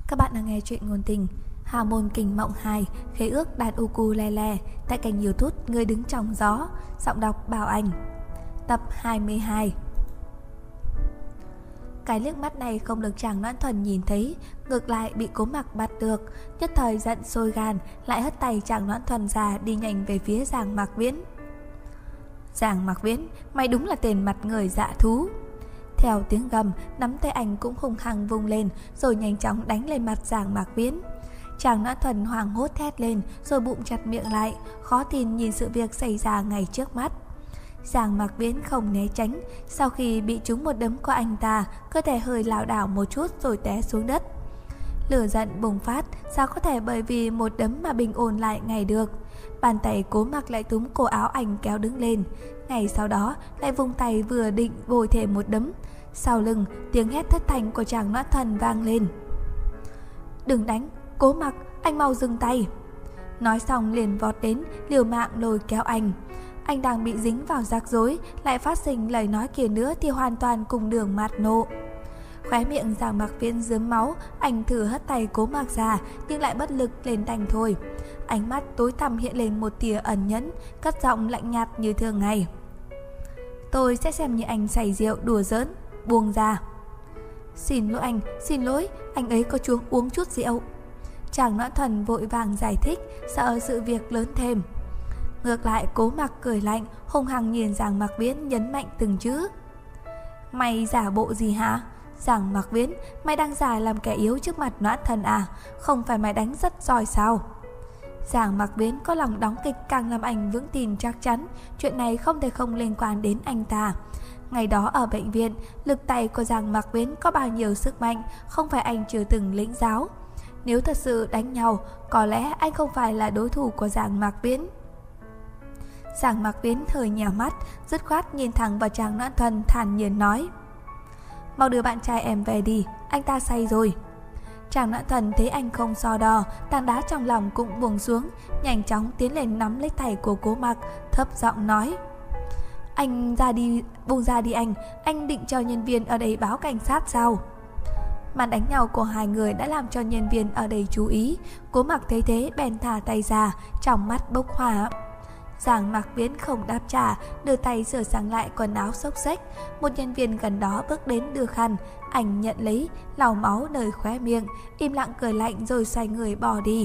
Các bạn đang nghe chuyện ngôn tình Hào môn kình mộng 2 Khế ước đàn ukulele tại kênh YouTube Người đứng trong gió. Giọng đọc Bảo Anh. Tập 22. Cái liếc mắt này không được chàng Noãn Thuần nhìn thấy, ngược lại bị Cố Mặc bắt được. Nhất thời giận sôi gan, lại hất tay chàng Noãn Thuần ra đi nhanh về phía Giang Mạc Viễn. Giang Mạc Viễn, mày đúng là tên mặt người dạ thú. Theo tiếng gầm, nắm tay anh cũng hung hăng vung lên, rồi nhanh chóng đánh lên mặt Giang Mạc Viễn. Chàng Noãn Thuần hoảng hốt thét lên, rồi bụng chặt miệng lại, khó tin nhìn sự việc xảy ra ngay trước mắt. Giang Mạc Viễn không né tránh, sau khi bị trúng một đấm của anh ta, cơ thể hơi lảo đảo một chút rồi té xuống đất. Lửa giận bùng phát, sao có thể bởi vì một đấm mà bình ổn lại ngay được. Bàn tay Cố Mặc lại túm cổ áo anh kéo đứng lên, ngay sau đó lại vung tay vừa định bồi thêm một đấm. Sau lưng, tiếng hét thất thanh của chàng Noãn Thuần vang lên. Đừng đánh, Cố Mặc, anh mau dừng tay. Nói xong liền vọt đến, liều mạng lôi kéo anh. Anh đang bị dính vào rắc rối, lại phát sinh lời nói kia nữa thì hoàn toàn cùng đường mạt nộ. Khóe miệng Giang Mạc Viễn rớm máu, anh thử hất tay Cố Mặc ra, nhưng lại bất lực lên đành thôi. Ánh mắt tối tăm hiện lên một tia ẩn nhẫn, cất giọng lạnh nhạt như thường ngày. Tôi sẽ xem như anh say rượu đùa giỡn, buông ra. Xin lỗi, anh ấy có uống chút rượu. Chàng Noãn Thuần vội vàng giải thích, sợ sự việc lớn thêm. Ngược lại Cố Mặc cười lạnh, hung hăng nhìn Giang Mạc Viễn, nhấn mạnh từng chữ. Mày giả bộ gì hả? Giang Mạc Viễn, mày đang giả làm kẻ yếu trước mặt Noãn Thuần à? Không phải mày đánh rất giỏi sao? Giang Mạc Viễn có lòng đóng kịch càng làm anh vững tin chắc chắn chuyện này không thể không liên quan đến anh ta. Ngày đó ở bệnh viện, lực tay của Giang Mạc Viễn có bao nhiêu sức mạnh, không phải anh chưa từng lĩnh giáo. Nếu thật sự đánh nhau, có lẽ anh không phải là đối thủ của Giang Mạc Viễn. Giang Mạc Viễn hơi nhèo mắt, dứt khoát nhìn thẳng vào chàng Noãn Thuần, thản nhiên nói. Mau đưa bạn trai em về đi, anh ta say rồi. Chàng Noãn Thuần thấy anh không so đo, tảng đá trong lòng cũng buông xuống, nhanh chóng tiến lên nắm lấy tay của Cố Mặc, thấp giọng nói. Anh ra đi, buông ra đi anh định cho nhân viên ở đây báo cảnh sát sao? Màn đánh nhau của hai người đã làm cho nhân viên ở đây chú ý. Cố Mặc thấy thế bèn thả tay ra, trong mắt bốc hỏa. Giang Mạc Viễn không đáp trả, đưa tay sửa sang lại quần áo xốc xếch. Một nhân viên gần đó bước đến đưa khăn, anh nhận lấy, lau máu nơi khóe miệng, im lặng cười lạnh rồi xoay người bỏ đi.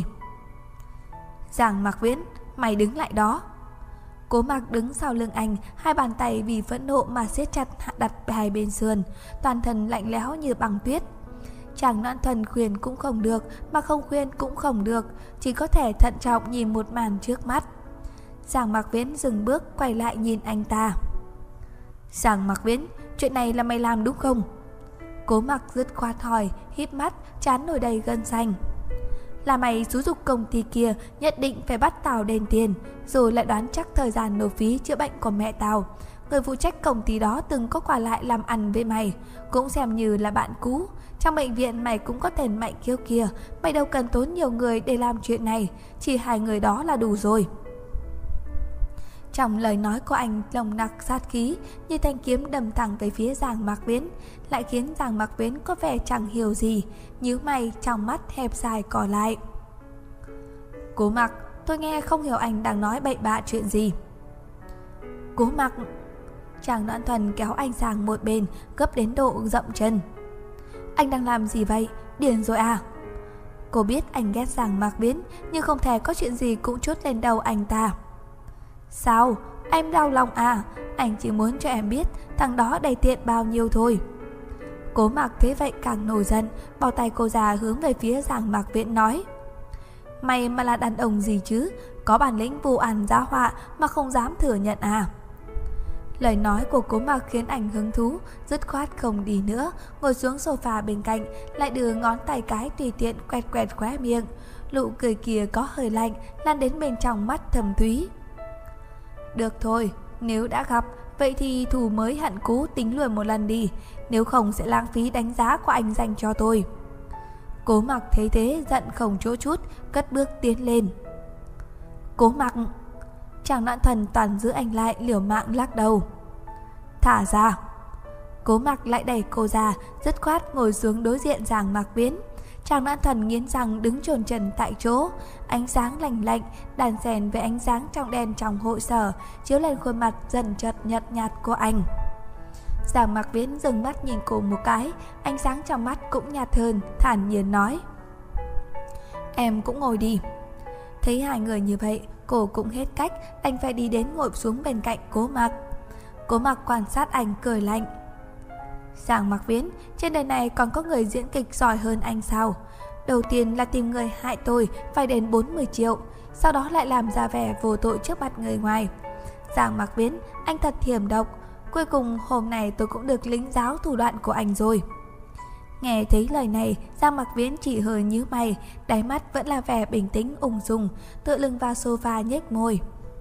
Giang Mạc Viễn, mày đứng lại đó. Cố Mặc đứng sau lưng anh, hai bàn tay vì phẫn nộ mà siết chặt đặt hai bên sườn, toàn thân lạnh lẽo như băng tuyết. Chàng Noãn Thuần khuyên cũng không được, mà không khuyên cũng không được, chỉ có thể thận trọng nhìn một màn trước mắt. Giang Mạc Viễn dừng bước quay lại nhìn anh ta. Giang Mạc Viễn, chuyện này là mày làm đúng không? Cố Mặc dứt khoát hỏi, híp mắt, trán nổi đầy gân xanh. Là mày xúi giục công ty kia nhất định phải bắt tao đền tiền, rồi lại đoán chắc thời gian nộp phí chữa bệnh của mẹ tao. Người phụ trách công ty đó từng có qua lại làm ăn với mày, cũng xem như là bạn cũ. Trong bệnh viện mày cũng có tên Mạnh Kiêu kia, mày đâu cần tốn nhiều người để làm chuyện này, chỉ hai người đó là đủ rồi. Trong lời nói của anh nồng nặc sát khí, như thanh kiếm đâm thẳng về phía Giang Mạc Viễn, lại khiến Giang Mạc Viễn có vẻ chẳng hiểu gì, nhíu mày, trong mắt hẹp dài cò lại. Cố Mặc, tôi nghe không hiểu anh đang nói bậy bạ chuyện gì. Cố Mặc. Chàng Noãn Thuần kéo anh sang một bên, gấp đến độ dậm chân. Anh đang làm gì vậy? Điên rồi à? Cô biết anh ghét Giang Mạc Viễn, nhưng không thể có chuyện gì cũng trút lên đầu anh ta. Sao? Em đau lòng à? Anh chỉ muốn cho em biết thằng đó đầy tiện bao nhiêu thôi. Cố Mặc thế vậy càng nổi giận, bao tay cô già hướng về phía Giang Mạc Viễn nói. Mày mà là đàn ông gì chứ? Có bản lĩnh vu oan giá họa mà không dám thừa nhận à? Lời nói của Cố Mặc khiến anh hứng thú, dứt khoát không đi nữa, ngồi xuống sofa bên cạnh, lại đưa ngón tay cái tùy tiện quẹt quẹt khóe miệng. Nụ cười kia có hơi lạnh, lan đến bên trong mắt thầm thúy. Được thôi, nếu đã gặp, vậy thì thù mới hận cũ tính luôn một lần đi, nếu không sẽ lãng phí đánh giá của anh dành cho tôi. Cố Mặc thấy thế giận không chỗ chút, cất bước tiến lên. Cố Mặc. Chàng Noãn Thuần toàn giữ anh lại, liều mạng lắc đầu. Thả ra. Cố Mặc lại đẩy cô ra, dứt khoát ngồi xuống đối diện Giang Mạc Viễn. Trang Noãn Thần nghiến răng đứng chồn chần tại chỗ. Ánh sáng lạnh lạnh đan xen với ánh sáng trong đen trong hội sở chiếu lên khuôn mặt dần chợt nhợt nhạt của anh. Giang Mặc Viễn dừng mắt nhìn cô một cái, ánh sáng trong mắt cũng nhạt hơn, thản nhiên nói: "Em cũng ngồi đi." Thấy hai người như vậy, cô cũng hết cách, anh phải đi đến ngồi xuống bên cạnh Cố Mặc. Cố Mặc quan sát anh cười lạnh: "Giang Mặc Viễn, trên đời này còn có người diễn kịch giỏi hơn anh sao? Đầu tiên là tìm người hại tôi phải đến 40 triệu, sau đó lại làm ra vẻ vô tội trước mặt người ngoài. Giang Mặc Viễn, anh thật hiểm độc. Cuối cùng hôm nay tôi cũng được lĩnh giáo thủ đoạn của anh rồi." Nghe thấy lời này, Giang Mặc Viễn chỉ hơi nhíu mày, đáy mắt vẫn là vẻ bình tĩnh ung dung, tựa lưng vào sofa nhếch môi.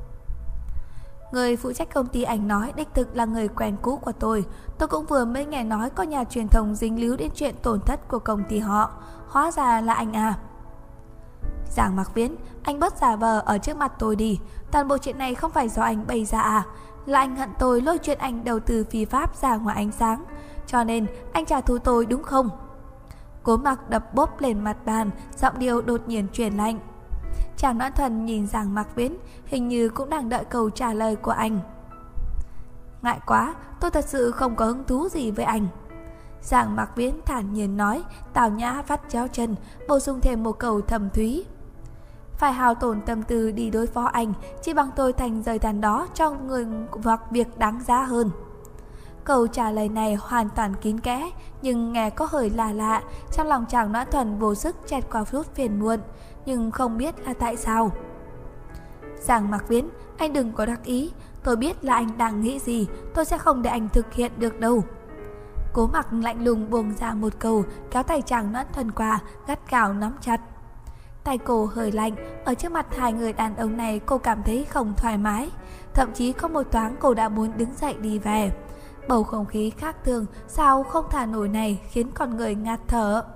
"Người phụ trách công ty anh nói đích thực là người quen cũ của tôi cũng vừa mới nghe nói có nhà truyền thông dính líu đến chuyện tổn thất của công ty họ, hóa ra là anh à." "Giang Mặc Viễn, anh bớt giả vờ ở trước mặt tôi đi, toàn bộ chuyện này không phải do anh bày ra à? Là anh hận tôi lôi chuyện anh đầu tư phi pháp ra ngoài ánh sáng, cho nên anh trả thù tôi đúng không?" Cố Mặc đập bốp lên mặt bàn, giọng điệu đột nhiên chuyển lạnh. Trang Noãn Thần nhìn Giang Mặc Viễn, hình như cũng đang đợi câu trả lời của anh. "Ngại quá, tôi thật sự không có hứng thú gì với anh." Giang Mặc Viễn thản nhiên nói, tào nhã vắt chéo chân, bổ sung thêm một câu thầm thúy: "Phải hao tổn tâm tư đi đối phó anh, chỉ bằng tôi thành rời tàn đó cho người hoặc việc đáng giá hơn." Câu trả lời này hoàn toàn kín kẽ, nhưng nghe có hơi lạ lạ. Trong lòng Trang Noãn Thần vô sức chẹt qua phút phiền muộn, nhưng không biết là tại sao. "Giang Mặc Viễn, anh đừng có đắc ý, tôi biết là anh đang nghĩ gì, tôi sẽ không để anh thực hiện được đâu." Cố Mặc lạnh lùng buông ra một câu, kéo tay Trang Noãn Thần qua, gắt gao nắm chặt. Tay cô hơi lạnh, ở trước mặt hai người đàn ông này cô cảm thấy không thoải mái, thậm chí có một thoáng cô đã muốn đứng dậy đi về. Bầu không khí khác thường, sao không thả nổi này khiến con người ngạt thở.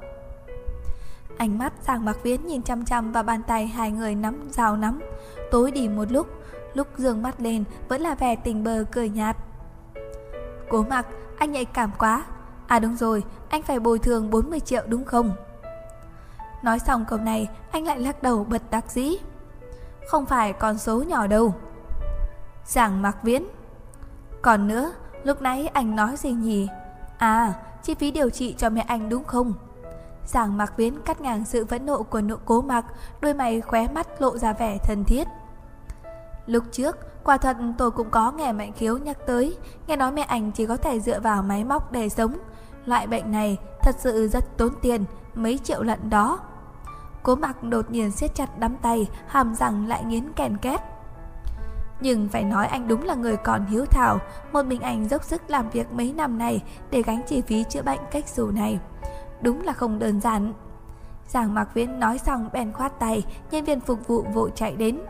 Ánh mắt Giang Mặc Viễn nhìn chăm chăm vào bàn tay hai người nắm dao nắm. Tối đi một lúc dương mắt lên vẫn là vẻ tình bơ cười nhạt. "Cố Mặc, anh nhạy cảm quá. À đúng rồi, anh phải bồi thường 40 triệu đúng không?" Nói xong câu này, anh lại lắc đầu bật đắc dĩ. "Không phải con số nhỏ đâu." Giang Mặc Viễn: "Còn nữa, lúc nãy anh nói gì nhỉ? À, chi phí điều trị cho mẹ anh đúng không?" Giang Mặc Viễn cắt ngang sự phẫn nộ của Cố Mặc, đôi mày khóe mắt lộ ra vẻ thân thiết. "Lúc trước, quả thật tôi cũng có nghe Mạnh Khiếu nhắc tới, nghe nói mẹ anh chỉ có thể dựa vào máy móc để sống. Loại bệnh này thật sự rất tốn tiền, mấy triệu lận đó." Cố Mặc đột nhiên siết chặt nắm tay, hàm răng lại nghiến ken két. "Nhưng phải nói anh đúng là người còn hiếu thảo, một mình anh dốc sức làm việc mấy năm này để gánh chi phí chữa bệnh cách xù này. Đúng là không đơn giản." Giang Mặc Viễn nói xong bèn khoát tay, nhân viên phục vụ vội chạy đến.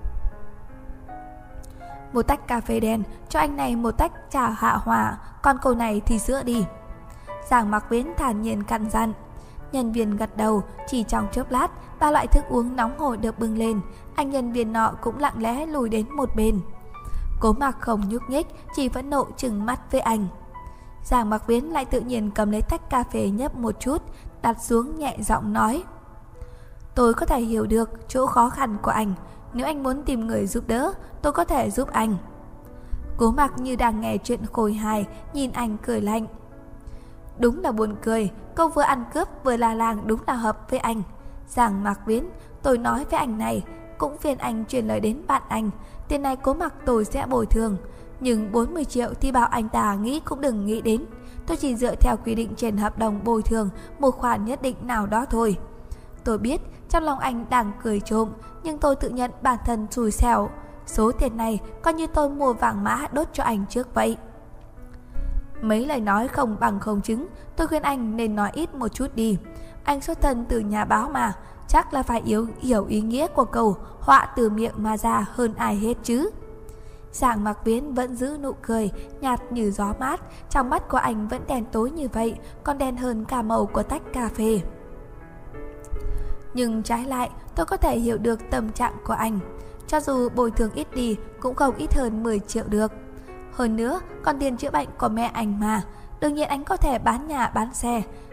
"Một tách cà phê đen, cho anh này một tách trà hạ hỏa, còn cô này thì sữa đi." Giang Mặc Viễn thản nhiên căn dặn. Nhân viên gật đầu, chỉ trong chốc lát, ba loại thức uống nóng hổi được bưng lên, anh nhân viên nọ cũng lặng lẽ lùi đến một bên. Cố Mặc không nhúc nhích, chỉ phẫn nộ trừng mắt với anh. Giang Mặc Viễn lại tự nhiên cầm lấy tách cà phê nhấp một chút, đặt xuống nhẹ giọng nói: "Tôi có thể hiểu được chỗ khó khăn của anh, nếu anh muốn tìm người giúp đỡ, tôi có thể giúp anh." Cố Mặc như đang nghe chuyện khôi hài, nhìn anh cười lạnh. Đúng là buồn cười, câu vừa ăn cướp vừa là làng đúng là hợp với anh. Giang Mặc Viễn, tôi nói với anh này, cũng phiền anh truyền lời đến bạn anh, tiền này Cố Mặc tôi sẽ bồi thường, nhưng 40 triệu thì bảo anh ta nghĩ cũng đừng nghĩ đến. Tôi chỉ dựa theo quy định trên hợp đồng bồi thường một khoản nhất định nào đó thôi. Tôi biết trong lòng anh đang cười trộm, nhưng tôi tự nhận bản thân xui xẻo. Số tiền này coi như tôi mua vàng mã đốt cho anh trước vậy." Mấy lời nói không bằng không chứng, tôi khuyên anh nên nói ít một chút đi. Anh xuất thân từ nhà báo mà, chắc là phải hiểu ý nghĩa của câu họa từ miệng mà ra hơn ai hết chứ. Giang Mặc Viễn vẫn giữ nụ cười, nhạt như gió mát, trong mắt của anh vẫn đen tối như vậy, còn đen hơn cả màu của tách cà phê. "Nhưng trái lại, tôi có thể hiểu được tâm trạng của anh. Cho dù bồi thường ít đi, cũng không ít hơn 10 triệu được. Hơn nữa, còn tiền chữa bệnh của mẹ anh mà. Đương nhiên anh có thể bán nhà bán xe,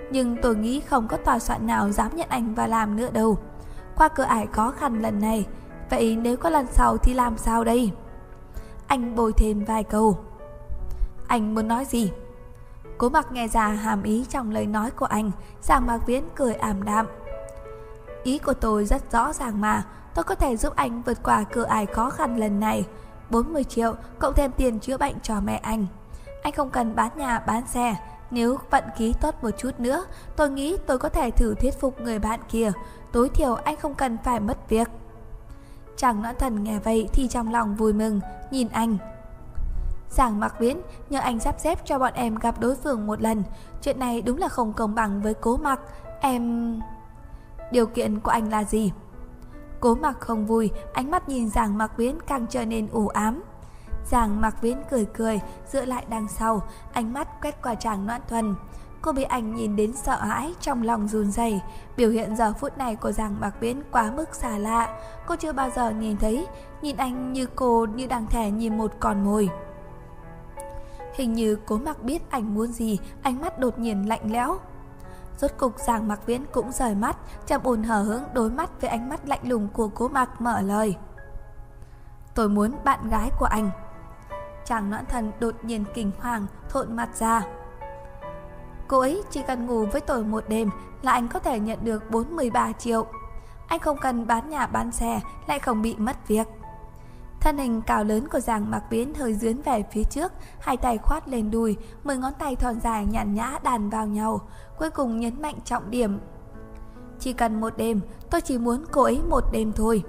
nhưng tôi nghĩ không có tòa soạn nào dám nhận anh vào làm nữa đâu. Qua cửa ải khó khăn lần này, vậy nếu có lần sau thì làm sao đây? Anh bồi thêm vài câu. Anh muốn nói gì? Cố Mặc nghe ra hàm ý trong lời nói của anh. Giang Mạc Viễn cười ảm đạm. Ý của tôi rất rõ ràng mà. Tôi có thể giúp anh vượt qua cửa ải khó khăn lần này. 40 triệu cộng thêm tiền chữa bệnh cho mẹ anh. Anh không cần bán nhà bán xe. Nếu vận khí tốt một chút nữa, tôi nghĩ tôi có thể thử thuyết phục người bạn kia. Tối thiểu anh không cần phải mất việc. Chàng Noãn Thần nghe vậy thì trong lòng vui mừng, nhìn anh. Giang Mạc Viễn, nhờ anh sắp xếp cho bọn em gặp đối phương một lần. Chuyện này đúng là không công bằng với Cố Mặc. Em... Điều kiện của anh là gì? Cố Mặc không vui, ánh mắt nhìn Giang Mạc Viễn càng trở nên u ám. Giang Mạc Viễn cười cười, dựa lại đằng sau, ánh mắt quét qua Tràng Noãn Thuần. Cô bị anh nhìn đến sợ hãi, trong lòng run rẩy. Biểu hiện giờ phút này của Giang Mạc Viễn quá mức xa lạ. Cô chưa bao giờ nhìn thấy, nhìn anh như cô như đang thè nhìn một con mồi. Hình như Cố Mặc biết anh muốn gì, ánh mắt đột nhiên lạnh lẽo. Rốt cục Giang Mạc Viễn cũng rời mắt, trầm ổn hờ hững đối mắt với ánh mắt lạnh lùng của Cố Mặc, mở lời. Tôi muốn bạn gái của anh. Tràng Noãn Thần đột nhiên kinh hoàng, thộn mặt ra. Cô ấy chỉ cần ngủ với tôi một đêm là anh có thể nhận được 43 triệu. Anh không cần bán nhà bán xe, lại không bị mất việc. Thân hình cao lớn của Giang Mạc Viễn hơi dướn về phía trước, hai tay khoát lên đùi, 10 ngón tay thon dài nhàn nhã đàn vào nhau, cuối cùng nhấn mạnh trọng điểm. Chỉ cần một đêm, tôi chỉ muốn cô ấy một đêm thôi.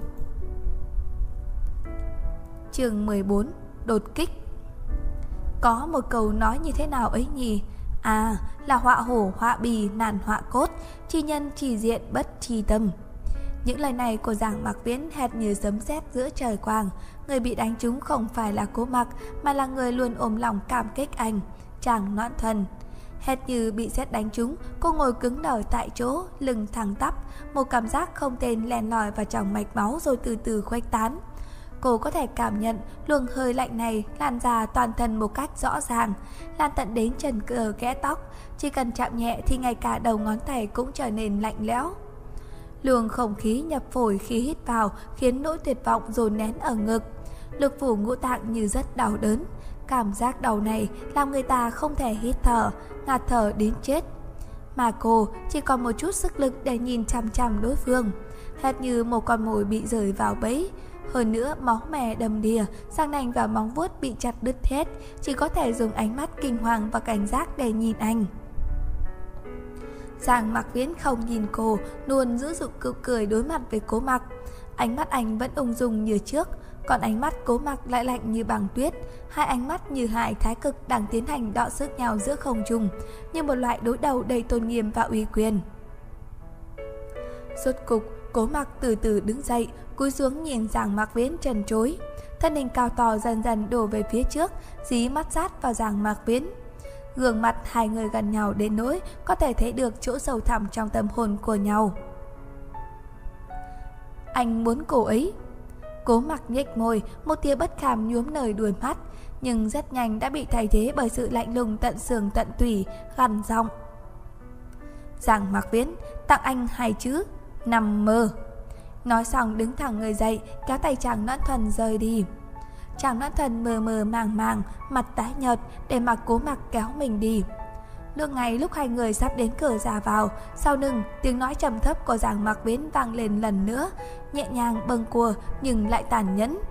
Chương 14. Đột kích. Có một câu nói như thế nào ấy nhỉ? À, là họa hổ họa bì nàn họa cốt, chi nhân chi diện bất chi tâm. Những lời này của Giang Mạc Viễn hệt như sấm sét giữa trời quang. Người bị đánh trúng không phải là Cố Mặc, mà là người luôn ôm lòng cảm kích anh, Tràng Noãn Thuần. Hệt như bị sét đánh trúng, cô ngồi cứng đờ tại chỗ, lưng thẳng tắp, một cảm giác không tên len lỏi vào trong mạch máu rồi từ từ khuếch tán. Cô có thể cảm nhận luồng hơi lạnh này lan ra toàn thân một cách rõ ràng, lan tận đến chân cờ kẽ tóc, chỉ cần chạm nhẹ thì ngay cả đầu ngón tay cũng trở nên lạnh lẽo. Luồng không khí nhập phổi khi hít vào khiến nỗi tuyệt vọng dồn nén ở ngực. Lực phủ ngũ tạng như rất đau đớn. Cảm giác đau này làm người ta không thể hít thở, ngạt thở đến chết. Mà cô chỉ còn một chút sức lực để nhìn chằm chằm đối phương, hệt như một con mồi bị rời vào bẫy. Hơn nữa máu mè đầm đìa, răng nanh và móng vuốt bị chặt đứt hết, chỉ có thể dùng ánh mắt kinh hoàng và cảnh giác để nhìn anh. Giang Mạc Viễn không nhìn cô, luôn giữ dụng cự cười đối mặt với Cố Mặc. Ánh mắt anh vẫn ung dung như trước, còn ánh mắt Cố Mặc lại lạnh như băng tuyết. Hai ánh mắt như hai thái cực đang tiến hành đọ sức nhau giữa không trung, như một loại đối đầu đầy tôn nghiêm và uy quyền. Rốt cục, Cố Mặc từ từ đứng dậy, cúi xuống nhìn Giang Mạc Viễn trần trối. Thân hình cao to dần dần đổ về phía trước, dí mắt sát vào Giang Mạc Viễn. Gương mặt hai người gần nhau đến nỗi có thể thấy được chỗ sâu thẳm trong tâm hồn của nhau. Anh muốn cô ấy. Cố Mặc nhếch môi, một tia bất kham nhuốm nơi đuôi mắt, nhưng rất nhanh đã bị thay thế bởi sự lạnh lùng tận xương tận tủy, gằn giọng. Giang Mạc Viễn, tặng anh hai chữ: nằm mơ. Nói xong đứng thẳng người dậy, kéo tay Tràng Noãn Thuần rời đi. Tràng Noãn Thuần mờ mờ màng màng, mặt tái nhợt để mặc Cố Mặc kéo mình đi. Lúc ngay lúc hai người sắp đến cửa ra vào, sau lưng tiếng nói trầm thấp của Giang Mạc Viễn vang lên lần nữa, nhẹ nhàng bâng cua nhưng lại tàn nhẫn.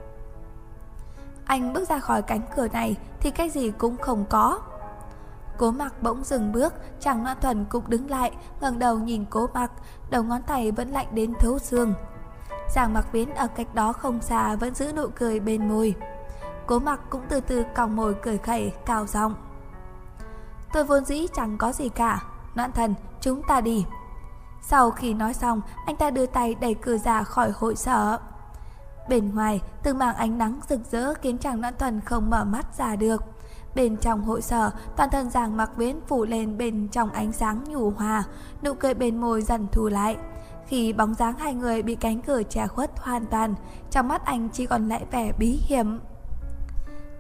Anh bước ra khỏi cánh cửa này thì cái gì cũng không có. Cố Mặc bỗng dừng bước, Tràng Noãn Thuần cũng đứng lại, ngẩng đầu nhìn Cố Mặc, đầu ngón tay vẫn lạnh đến thấu xương. Giang Mạc Viễn ở cách đó không xa vẫn giữ nụ cười bên môi. Cố Mặc cũng từ từ cong môi cười khẩy, cao giọng. Tôi vốn dĩ chẳng có gì cả, Noãn Thần, chúng ta đi. Sau khi nói xong, anh ta đưa tay đẩy cửa ra khỏi hội sở. Bên ngoài, từng mảng ánh nắng rực rỡ khiến Tràng Noãn Thuần không mở mắt ra được. Bên trong hội sở, toàn thân Giang Mạc Viễn phủ lên bên trong ánh sáng nhu hòa, nụ cười bên môi dần thu lại. Khi bóng dáng hai người bị cánh cửa che khuất hoàn toàn, trong mắt anh chỉ còn lại vẻ bí hiểm.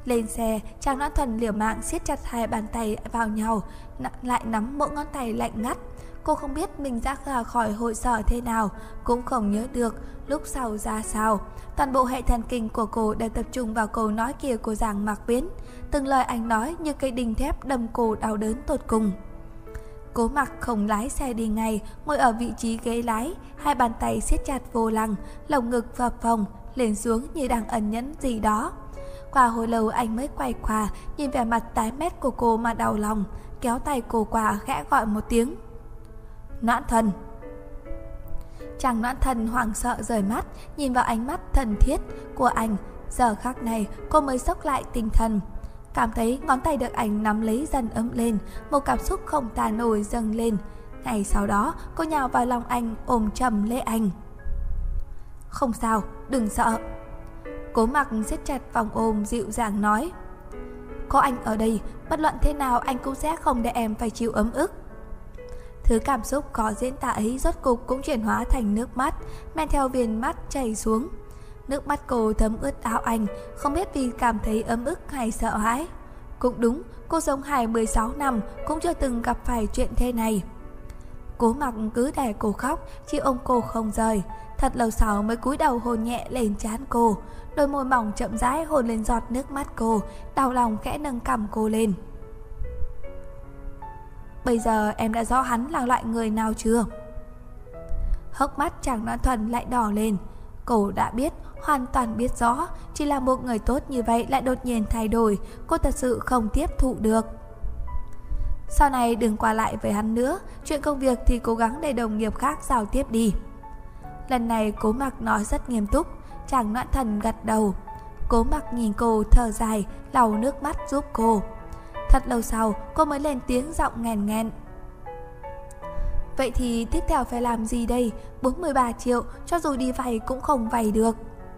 Lên xe, Trang Noãn Thuần liều mạng siết chặt hai bàn tay vào nhau, lại nắm mỗi ngón tay lạnh ngắt. Cô không biết mình ra khỏi hội sở thế nào, cũng không nhớ được lúc sau ra sao. Toàn bộ hệ thần kinh của cô đều tập trung vào câu nói kia của Giang Mạc Viễn. Từng lời anh nói như cây đinh thép đâm cô đau đớn tột cùng. Cố Mặc không lái xe đi ngay, ngồi ở vị trí ghế lái, hai bàn tay siết chặt vô lăng, lồng ngực phập phồng, lên xuống như đang ẩn nhẫn gì đó. Qua hồi lâu anh mới quay qua, nhìn vẻ mặt tái mét của cô mà đau lòng, kéo tay cô qua khẽ gọi một tiếng. Noãn Thần. Chàng Noãn Thần hoảng sợ rời mắt, nhìn vào ánh mắt thân thiết của anh. Giờ khắc này cô mới sốc lại tinh thần, cảm thấy ngón tay được anh nắm lấy dần ấm lên, một cảm xúc không tả nổi dâng lên. Ngày sau đó cô nhào vào lòng anh, ôm chầm lấy anh. Không sao, đừng sợ. Cố Mặc siết chặt vòng ôm dịu dàng nói. Có anh ở đây, bất luận thế nào anh cũng sẽ không để em phải chịu ấm ức. Thứ cảm xúc có diễn tả ấy rốt cục cũng chuyển hóa thành nước mắt, men theo viền mắt chảy xuống. Nước mắt cô thấm ướt áo anh, không biết vì cảm thấy ấm ức hay sợ hãi. Cũng đúng, cô sống 26 năm cũng chưa từng gặp phải chuyện thế này. Cố Mặc cứ để cô khóc, chỉ ôm cô không rời. Thật lâu sau mới cúi đầu hôn nhẹ lên trán cô, đôi môi mỏng chậm rãi hôn lên giọt nước mắt cô, đau lòng khẽ nâng cằm cô lên. Bây giờ em đã rõ hắn là loại người nào chưa? Hốc mắt Chàng Noãn Thuần lại đỏ lên. Cô đã biết, hoàn toàn biết rõ, chỉ là một người tốt như vậy lại đột nhiên thay đổi, cô thật sự không tiếp thụ được. Sau này đừng qua lại với hắn nữa, chuyện công việc thì cố gắng để đồng nghiệp khác giao tiếp đi. Lần này Cố Mặc nói rất nghiêm túc. Chàng Noãn Thần gật đầu. Cố Mặc nhìn cô thở dài, lau nước mắt giúp cô. Thật lâu sau cô mới lên tiếng giọng nghẹn nghẹn. Vậy thì tiếp theo phải làm gì đây? 43 triệu, cho dù đi vay cũng không vay được.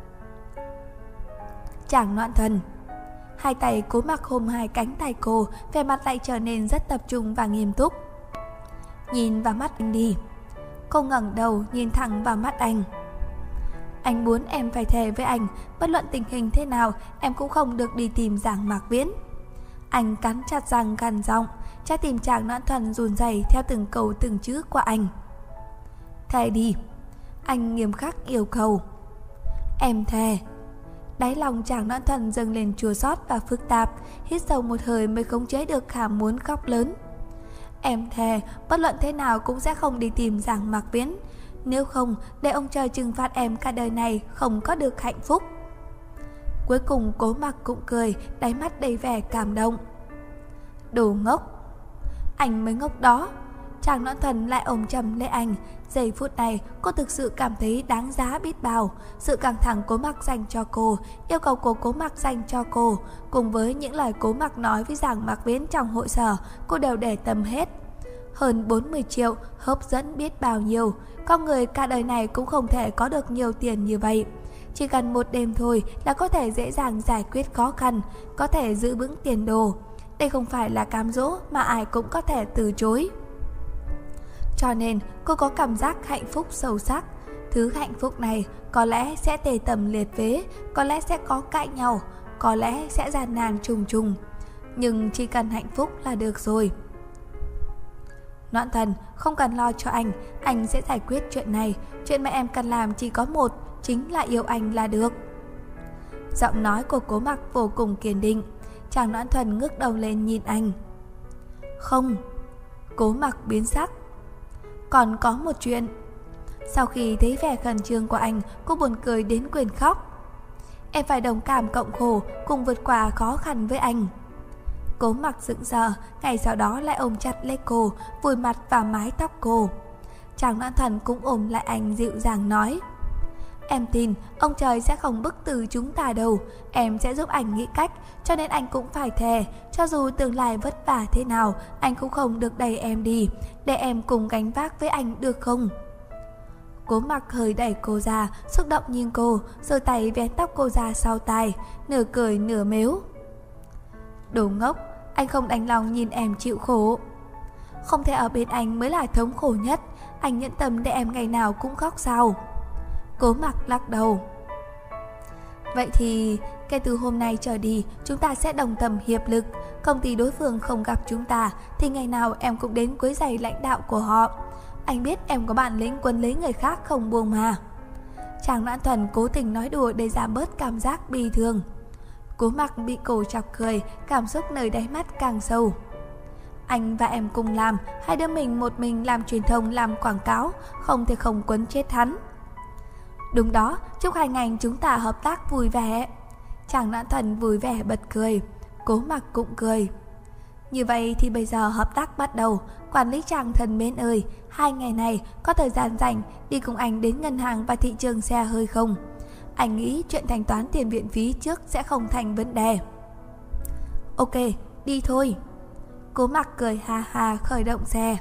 Chàng Noãn Thần. Hai tay Cố Mặc ôm hai cánh tay cô, vẻ mặt lại trở nên rất tập trung và nghiêm túc. Nhìn vào mắt anh đi. Cô ngẩng đầu nhìn thẳng vào mắt anh. Anh muốn em phải thề với anh, bất luận tình hình thế nào em cũng không được đi tìm Giang Mạc Viễn. Anh cắn chặt răng gằn giọng, trái tim Chàng Noãn Thuần run rẩy theo từng câu từng chữ của anh. Thề đi. Anh nghiêm khắc yêu cầu. Em thề. Đáy lòng Chàng Noãn Thuần dâng lên chua xót và phức tạp, hít sâu một hơi mới khống chế được cảm muốn khóc lớn. Em thề, bất luận thế nào cũng sẽ không đi tìm Giang Mạc Viễn. Nếu không, để ông trời trừng phạt em cả đời này không có được hạnh phúc. Cuối cùng Cố Mặc cũng cười, đáy mắt đầy vẻ cảm động. Đồ ngốc. Anh mới ngốc đó. Chàng Noãn Thuần lại ôm chầm lấy anh. Giây phút này cô thực sự cảm thấy đáng giá biết bao. Sự căng thẳng Cố Mặc dành cho cô, yêu cầu của Cố Mặc dành cho cô, cùng với những lời Cố Mặc nói với Giang Mạc Viễn trong hội sở, cô đều để tâm hết. Hơn 40 triệu, hấp dẫn biết bao nhiêu. Con người cả đời này cũng không thể có được nhiều tiền như vậy. Chỉ cần một đêm thôi là có thể dễ dàng giải quyết khó khăn, có thể giữ vững tiền đồ. Đây không phải là cám dỗ mà ai cũng có thể từ chối. Cho nên cô có cảm giác hạnh phúc sâu sắc. Thứ hạnh phúc này có lẽ sẽ tê tầm liệt vế, có lẽ sẽ có cãi nhau, có lẽ sẽ gian nan trùng trùng, nhưng chỉ cần hạnh phúc là được rồi. Noãn Thần, không cần lo cho anh sẽ giải quyết chuyện này. Chuyện mà em cần làm chỉ có một, chính là yêu anh là được. Giọng nói của Cố Mặc vô cùng kiên định. Chàng Noãn Thuần ngước đầu lên nhìn anh. Không. Cố Mặc biến sắc. Còn có một chuyện. Sau khi thấy vẻ khẩn trương của anh, cô buồn cười đến quên khóc. Em phải đồng cảm cộng khổ, cùng vượt qua khó khăn với anh. Cố Mặc sững sờ, ngày sau đó lại ôm chặt lấy cô, vùi mặt vào mái tóc cô. Chàng Noãn Thần cũng ôm lại anh dịu dàng nói. Em tin ông trời sẽ không bức tử chúng ta đâu. Em sẽ giúp anh nghĩ cách, cho nên anh cũng phải thề, cho dù tương lai vất vả thế nào, anh cũng không được đẩy em đi, để em cùng gánh vác với anh được không? Cố Mặc hơi đẩy cô ra, xúc động nhìn cô, rồi tay vén tóc cô ra sau tai, nửa cười nửa mếu. Đồ ngốc, anh không đành lòng nhìn em chịu khổ. Không thể ở bên anh mới là thống khổ nhất. Anh nhẫn tâm để em ngày nào cũng khóc sao? Cố Mặc lắc đầu. Vậy thì kể từ hôm nay trở đi, chúng ta sẽ đồng tâm hiệp lực. Công ty đối phương không gặp chúng ta thì ngày nào em cũng đến quấy rầy lãnh đạo của họ. Anh biết em có bản lĩnh quấn lấy người khác không buông mà. Chàng Noãn Thuần cố tình nói đùa để giảm bớt cảm giác bi thương. Cố Mặc bị cô chọc cười, cảm xúc nơi đáy mắt càng sâu. Anh và em cùng làm, hai đứa mình một mình làm truyền thông, làm quảng cáo, không thể không quấn chết hắn. Đúng đó, chúc hai ngành chúng ta hợp tác vui vẻ. Chàng Noãn Thuần vui vẻ bật cười, Cố Mặc cũng cười. Như vậy thì bây giờ hợp tác bắt đầu. Quản lý Chàng thân mến ơi, 2 ngày này có thời gian rảnh đi cùng anh đến ngân hàng và thị trường xe hơi không? Anh nghĩ chuyện thanh toán tiền viện phí trước sẽ không thành vấn đề. Ok, đi thôi. Cố Mặc cười ha ha khởi động xe.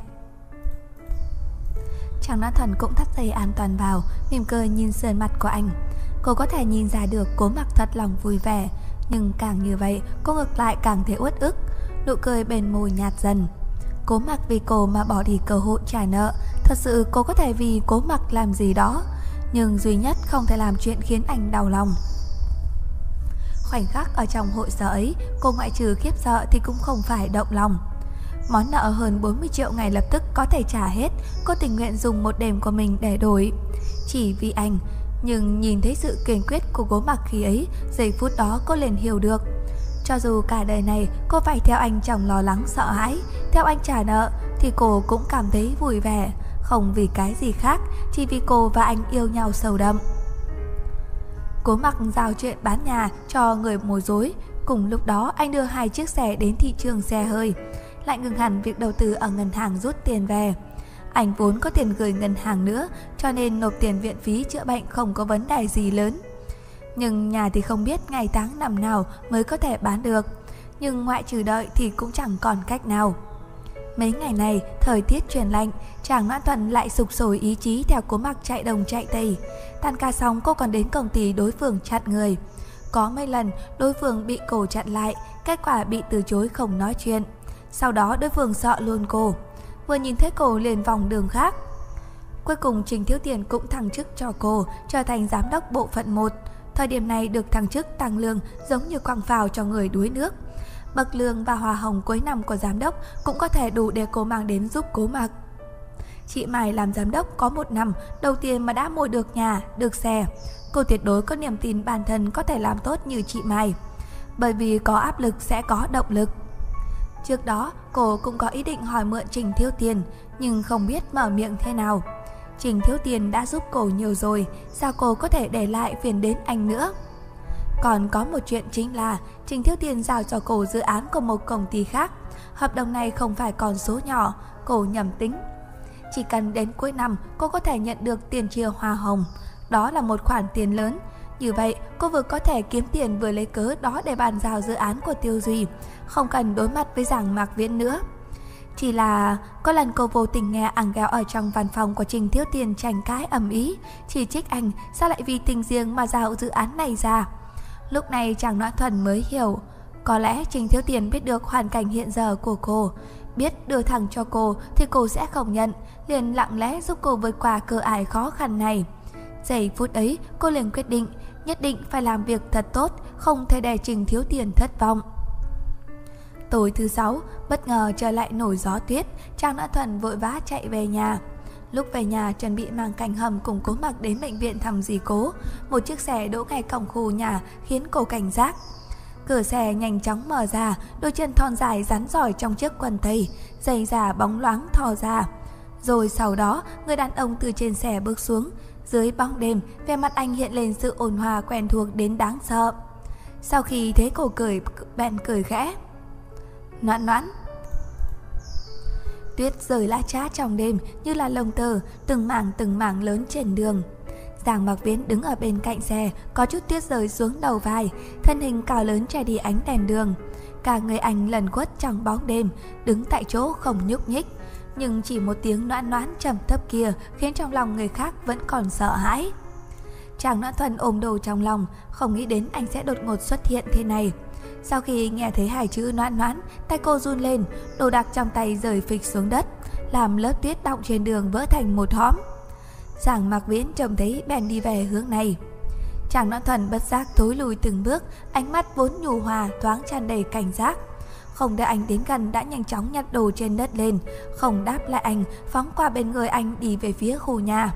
Chàng Noãn Thuần cũng thắt dây an toàn vào, mỉm cười nhìn sườn mặt của anh. Cô có thể nhìn ra được Cố Mặc thật lòng vui vẻ, nhưng càng như vậy cô ngược lại càng thấy uất ức. Nụ cười bên môi nhạt dần. Cố Mặc vì cô mà bỏ đi cơ hội trả nợ. Thật sự cô có thể vì Cố Mặc làm gì đó, nhưng duy nhất không thể làm chuyện khiến anh đau lòng. Khoảnh khắc ở trong hội sở ấy, cô ngoại trừ khiếp sợ thì cũng không phải động lòng. Món nợ hơn 40 triệu ngay lập tức có thể trả hết, cô tình nguyện dùng một đêm của mình để đổi. Chỉ vì anh. Nhưng nhìn thấy sự kiên quyết của Cố Mặc khi ấy, giây phút đó cô liền hiểu được. Cho dù cả đời này cô phải theo anh trong lo lắng sợ hãi, theo anh trả nợ, thì cô cũng cảm thấy vui vẻ. Không vì cái gì khác, chỉ vì cô và anh yêu nhau sâu đậm. Cố Mặc giao chuyện bán nhà cho người môi giới. Cùng lúc đó anh đưa 2 chiếc xe đến thị trường xe hơi, lại ngừng hẳn việc đầu tư ở ngân hàng rút tiền về. Anh vốn có tiền gửi ngân hàng nữa, cho nên nộp tiền viện phí chữa bệnh không có vấn đề gì lớn. Nhưng nhà thì không biết ngày tháng năm nào mới có thể bán được, nhưng ngoại trừ đợi thì cũng chẳng còn cách nào. Mấy ngày này thời tiết chuyển lạnh, Chàng Noãn Thuần lại sục sôi ý chí theo Cố Mặc chạy đông chạy tây. Tan ca xong cô còn đến công ty đối phương chặn người. Có mấy lần đối phương bị cô chặn lại, kết quả bị từ chối không nói chuyện. Sau đó đối phương sợ luôn cô, vừa nhìn thấy cô liền vòng đường khác. Cuối cùng Trình Thiếu Tiền cũng thăng chức cho cô, trở thành giám đốc bộ phận 1. Thời điểm này được thăng chức tăng lương giống như quăng phao cho người đuối nước. Bậc lương và hoa hồng cuối năm của giám đốc cũng có thể đủ để cô mang đến giúp Cố Mặc. Chị Mai làm giám đốc có 1 năm đầu tiên mà đã mua được nhà, được xe. Cô tuyệt đối có niềm tin bản thân có thể làm tốt như chị Mai, bởi vì có áp lực sẽ có động lực. Trước đó cô cũng có ý định hỏi mượn Trình Thiếu Tiền, nhưng không biết mở miệng thế nào. Trình Thiếu Tiền đã giúp cô nhiều rồi, sao cô có thể để lại phiền đến anh nữa? Còn có một chuyện chính là Trình Thiếu Tiền giao cho cô dự án của một công ty khác. Hợp đồng này không phải con số nhỏ, cô nhầm tính. Chỉ cần đến cuối năm cô có thể nhận được tiền chia hoa hồng. Đó là một khoản tiền lớn. Như vậy cô vừa có thể kiếm tiền vừa lấy cớ đó để bàn giao dự án của Tiêu Duy, không cần đối mặt với Giang Mạc Viễn nữa. Chỉ là có lần cô vô tình nghe ằng gheo ở trong văn phòng của Trình Thiếu Tiền tranh cãi ầm ĩ, chỉ trích anh sao lại vì tình riêng mà giao dự án này ra. Lúc này Chàng Noãn Thuần mới hiểu, có lẽ Trình Thiếu Tiền biết được hoàn cảnh hiện giờ của cô, biết đưa thẳng cho cô thì cô sẽ không nhận, liền lặng lẽ giúp cô vượt qua cửa ải khó khăn này. Giây phút ấy cô liền quyết định nhất định phải làm việc thật tốt, không thể để Trình Thiếu Tiền thất vọng. Tối thứ 6, bất ngờ trời lại nổi gió tuyết, Chàng Noãn Thuần vội vã chạy về nhà. Lúc về nhà chuẩn bị mang Cảnh Hầm cùng Cố Mặc đến bệnh viện thăm dì Cố. Một chiếc xe đỗ ngay cổng khu nhà khiến cô cảnh giác. Cửa xe nhanh chóng mở ra, đôi chân thon dài rắn giỏi trong chiếc quần tây, giày da bóng loáng thò ra. Rồi sau đó người đàn ông từ trên xe bước xuống. Dưới bóng đêm, vẻ mặt anh hiện lên sự ôn hòa quen thuộc đến đáng sợ. Sau khi thấy cô cười, bèn cười khẽ. Noãn Noãn. Tuyết rơi lã chã trong đêm như là lông tơ, từng mảng lớn trên đường. Giang Mạc Viễn đứng ở bên cạnh xe, có chút tuyết rơi xuống đầu vai, thân hình cao lớn che đi ánh đèn đường. Cả người anh lẩn khuất trong bóng đêm, đứng tại chỗ không nhúc nhích. Nhưng chỉ một tiếng Noãn Noãn trầm thấp kia khiến trong lòng người khác vẫn còn sợ hãi. Chàng Noãn Thuần ôm đầu trong lòng, không nghĩ đến anh sẽ đột ngột xuất hiện thế này. Sau khi nghe thấy 2 chữ Noãn Noãn, tay cô run lên, đồ đạc trong tay rơi phịch xuống đất, làm lớp tuyết đọng trên đường vỡ thành một hõm. Giang Mạc Viễn trông thấy bèn đi về hướng này. Chàng Noãn Thuần bất giác thối lùi từng bước, ánh mắt vốn nhu hòa thoáng tràn đầy cảnh giác. Không đợi anh đến gần đã nhanh chóng nhặt đồ trên đất lên, không đáp lại anh, phóng qua bên người anh đi về phía khu nhà.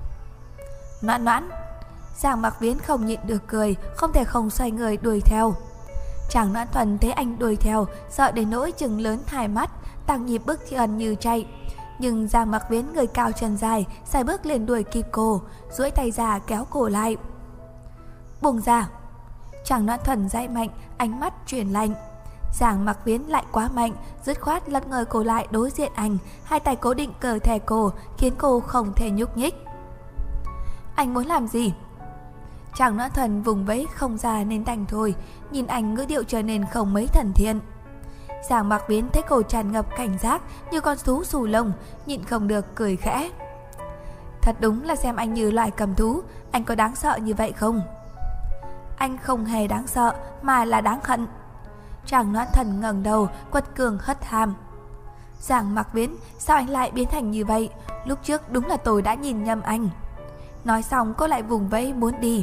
Noãn Noãn. Giang Mặc Viễn không nhịn được cười, không thể không xoay người đuổi theo. Chàng Noãn Thuần thấy anh đuổi theo, sợ đến nỗi chừng lớn hai mắt, tăng nhịp bước gần như chạy. Nhưng Giang Mặc Viễn người cao chân dài, sai bước liền đuổi kịp cô, duỗi tay ra kéo cô lại. Buông ra. Chàng Noãn Thuần dãy mạnh, ánh mắt chuyển lạnh. Giang Mặc Viễn lại quá mạnh, dứt khoát lật người cô lại đối diện anh, hai tay cố định cơ thể cô, khiến cô không thể nhúc nhích. Anh muốn làm gì? Chàng Noãn Thuần vùng vẫy không ra nên đành thôi, nhìn anh ngữ điệu trở nên không mấy thân thiện. Giang Mặc Viễn thấy cô tràn ngập cảnh giác như con thú xù lông, nhịn không được cười khẽ. Thật đúng là xem anh như loài cầm thú, anh có đáng sợ như vậy không? Anh không hề đáng sợ mà là đáng hận. Chàng Noãn Thuần ngẩng đầu, quật cường hất hàm. Giang Mặc Viễn, sao anh lại biến thành như vậy? Lúc trước đúng là tôi đã nhìn nhầm anh. Nói xong cô lại vùng vẫy muốn đi.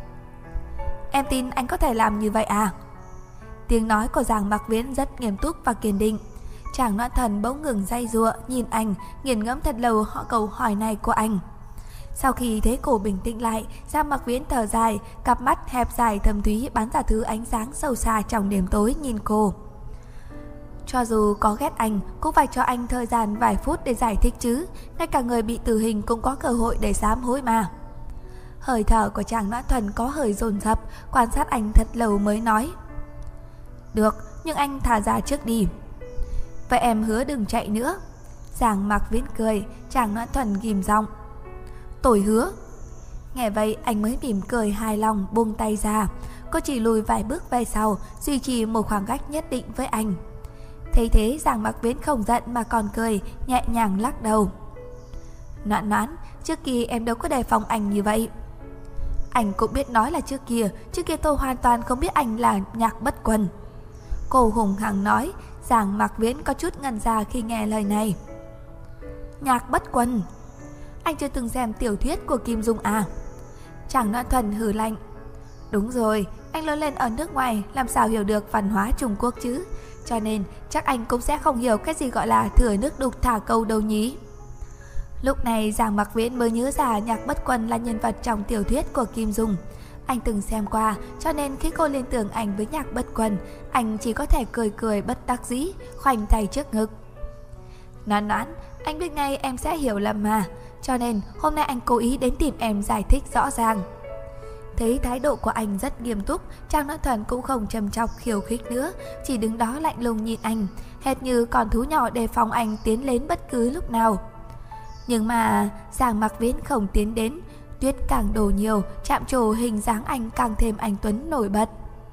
Em tin anh có thể làm như vậy à? Tiếng nói của Giang Mặc Viễn rất nghiêm túc và kiên định. Chàng Noãn Thuần bỗng ngừng day dụa, nhìn anh, nghiền ngẫm thật lâu câu hỏi này của anh. Sau khi thấy cô bình tĩnh lại, Giang Mặc Viễn thở dài, cặp mắt hẹp dài thâm thúy bắn ra thứ ánh sáng sâu xa trong đêm tối nhìn cô. Cho dù có ghét anh, cũng phải cho anh thời gian vài phút để giải thích chứ, ngay cả người bị tử hình cũng có cơ hội để sám hối mà. Hơi thở của chàng Noãn Thuần có hơi dồn dập, quan sát anh thật lâu mới nói. Được, nhưng anh thả ra trước đi. Vậy em hứa đừng chạy nữa. Giang Mặc Viễn cười, chàng Noãn Thuần ghim giọng. Tôi hứa. Nghe vậy anh mới mỉm cười hài lòng buông tay ra. Cô chỉ lùi vài bước về sau, duy trì một khoảng cách nhất định với anh. Thấy thế Giang Mặc Viễn không giận mà còn cười, nhẹ nhàng lắc đầu. Noãn Noãn, trước kia em đâu có đề phòng anh như vậy. Anh cũng biết nói là trước kia tôi hoàn toàn không biết anh là Nhạc Bất Quần. Cô hùng hăng nói. Giang Mặc Viễn có chút ngần ra khi nghe lời này. Nhạc Bất Quần? Anh chưa từng xem tiểu thuyết của Kim Dung à? Chàng Noãn Thuần hừ lạnh. Đúng rồi, anh lớn lên ở nước ngoài, làm sao hiểu được văn hóa Trung Quốc chứ? Cho nên chắc anh cũng sẽ không hiểu cái gì gọi là thừa nước đục thả câu đâu nhí. Lúc này Giang Mặc Viễn mới nhớ ra Nhạc Bất Quần là nhân vật trong tiểu thuyết của Kim Dung. Anh từng xem qua, cho nên khi cô liên tưởng anh với Nhạc Bất Quần, anh chỉ có thể cười cười bất đắc dĩ, khoanh tay trước ngực. Noãn Noãn, anh biết ngay em sẽ hiểu lầm mà, cho nên hôm nay anh cố ý đến tìm em giải thích rõ ràng. Thấy thái độ của anh rất nghiêm túc, Trang Noãn Thuần cũng không châm chọc khiêu khích nữa, chỉ đứng đó lạnh lùng nhìn anh, hệt như con thú nhỏ đề phòng anh tiến đến bất cứ lúc nào. Nhưng mà Giang Mặc Viễn không tiến đến, tuyết càng đổ nhiều, chạm trổ hình dáng anh càng thêm anh tuấn nổi bật.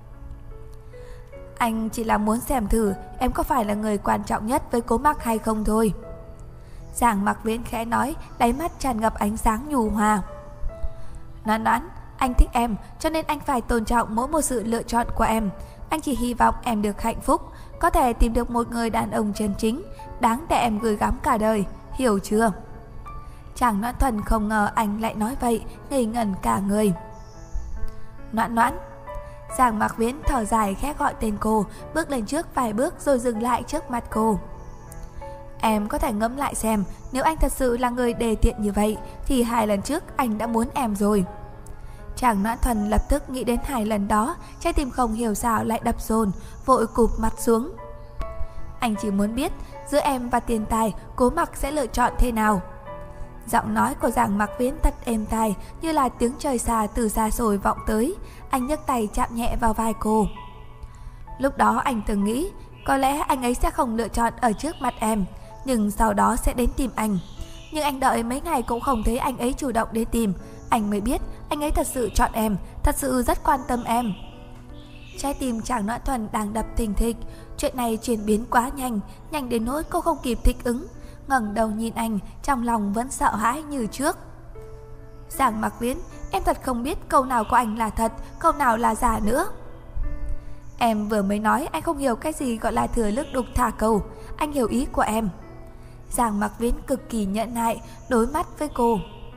Anh chỉ là muốn xem thử em có phải là người quan trọng nhất với Cố Mặc hay không thôi. Giang Mặc Viễn khẽ nói, đáy mắt tràn ngập ánh sáng nhu hòa. Noãn Noãn, anh thích em, cho nên anh phải tôn trọng mỗi một sự lựa chọn của em. Anh chỉ hy vọng em được hạnh phúc, có thể tìm được một người đàn ông chân chính, đáng để em gửi gắm cả đời, hiểu chưa? Chàng Noãn Thuần không ngờ anh lại nói vậy, ngây ngẩn cả người. Noãn Noãn. Giang Mặc Viễn thở dài khẽ gọi tên cô, bước lên trước vài bước rồi dừng lại trước mặt cô. Em có thể ngẫm lại xem, nếu anh thật sự là người đề tiện như vậy thì 2 lần trước anh đã muốn em rồi. Chàng Noãn Thuần lập tức nghĩ đến 2 lần đó, trái tim không hiểu sao lại đập dồn, vội cụp mặt xuống. Anh chỉ muốn biết giữa em và tiền tài, Cố Mặc sẽ lựa chọn thế nào. Giọng nói của Giang Mặc Viễn thật êm tai, như là tiếng trời xa từ xa xôi vọng tới. Anh nhấc tay chạm nhẹ vào vai cô. Lúc đó anh từng nghĩ có lẽ anh ấy sẽ không lựa chọn ở trước mặt em, nhưng sau đó sẽ đến tìm anh. Nhưng anh đợi mấy ngày cũng không thấy anh ấy chủ động đến tìm. Anh mới biết anh ấy thật sự chọn em, thật sự rất quan tâm em. Trái tim chàng Noãn Thuần đang đập thình thịch. Chuyện này chuyển biến quá nhanh, nhanh đến nỗi cô không kịp thích ứng. Ngẩng đầu nhìn anh, trong lòng vẫn sợ hãi như trước. Giang Mặc Viễn, em thật không biết câu nào của anh là thật, câu nào là giả nữa. Em vừa mới nói anh không hiểu cái gì gọi là thừa nước đục thả câu. Anh hiểu ý của em. Giang Mặc Viễn cực kỳ nhẫn nại, đối mắt với cô.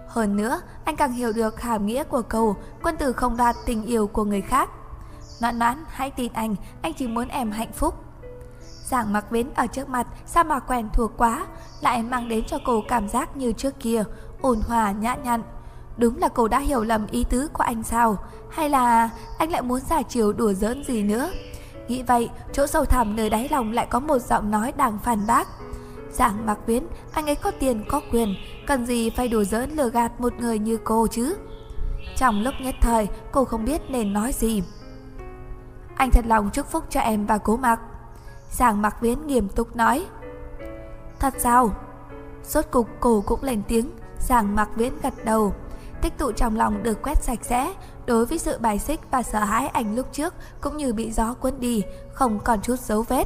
Hơn nữa, anh càng hiểu được hàm nghĩa của câu quân tử không đoạt tình yêu của người khác. Noãn Noãn, hãy tin anh chỉ muốn em hạnh phúc. Giang Mặc Viễn ở trước mặt sao mà quen thuộc quá, lại mang đến cho cô cảm giác như trước kia, ôn hòa nhã nhặn. Đúng là cô đã hiểu lầm ý tứ của anh sao? Hay là anh lại muốn giả chiều đùa giỡn gì nữa? Nghĩ vậy, chỗ sâu thẳm nơi đáy lòng lại có một giọng nói đang phản bác. Giang Mặc Viễn, anh ấy có tiền có quyền, cần gì phải đùa giỡn lừa gạt một người như cô chứ? Trong lúc nhất thời, cô không biết nên nói gì. Anh thật lòng chúc phúc cho em và Cố Mặc. Giang Mặc Viễn nghiêm túc nói. Thật sao? Rốt cục cô cũng lên tiếng. Giang Mặc Viễn gật đầu. Tích tụ trong lòng được quét sạch sẽ. Đối với sự bài xích và sợ hãi anh lúc trước cũng như bị gió cuốn đi, không còn chút dấu vết.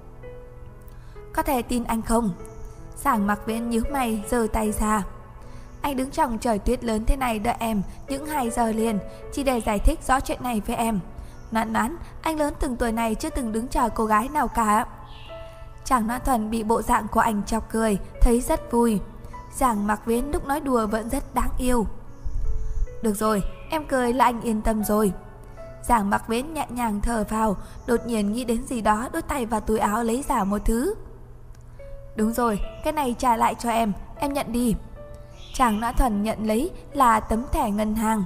Có thể tin anh không? Giang Mặc Viễn nhíu mày giơ tay ra. Anh đứng trong trời tuyết lớn thế này đợi em những 2 giờ liền, chỉ để giải thích rõ chuyện này với em. Noãn Noãn, anh lớn từng tuổi này chưa từng đứng chờ cô gái nào cả. Chàng Noãn Thuần bị bộ dạng của anh chọc cười, thấy rất vui. Giang Mặc Viễn lúc nói đùa vẫn rất đáng yêu. Được rồi, em cười là anh yên tâm rồi. Giang Mặc Viễn nhẹ nhàng thở vào, đột nhiên nghĩ đến gì đó, đút tay vào túi áo lấy ra một thứ. Đúng rồi, cái này trả lại cho em nhận đi. Chàng Noãn Thuần nhận lấy là tấm thẻ ngân hàng.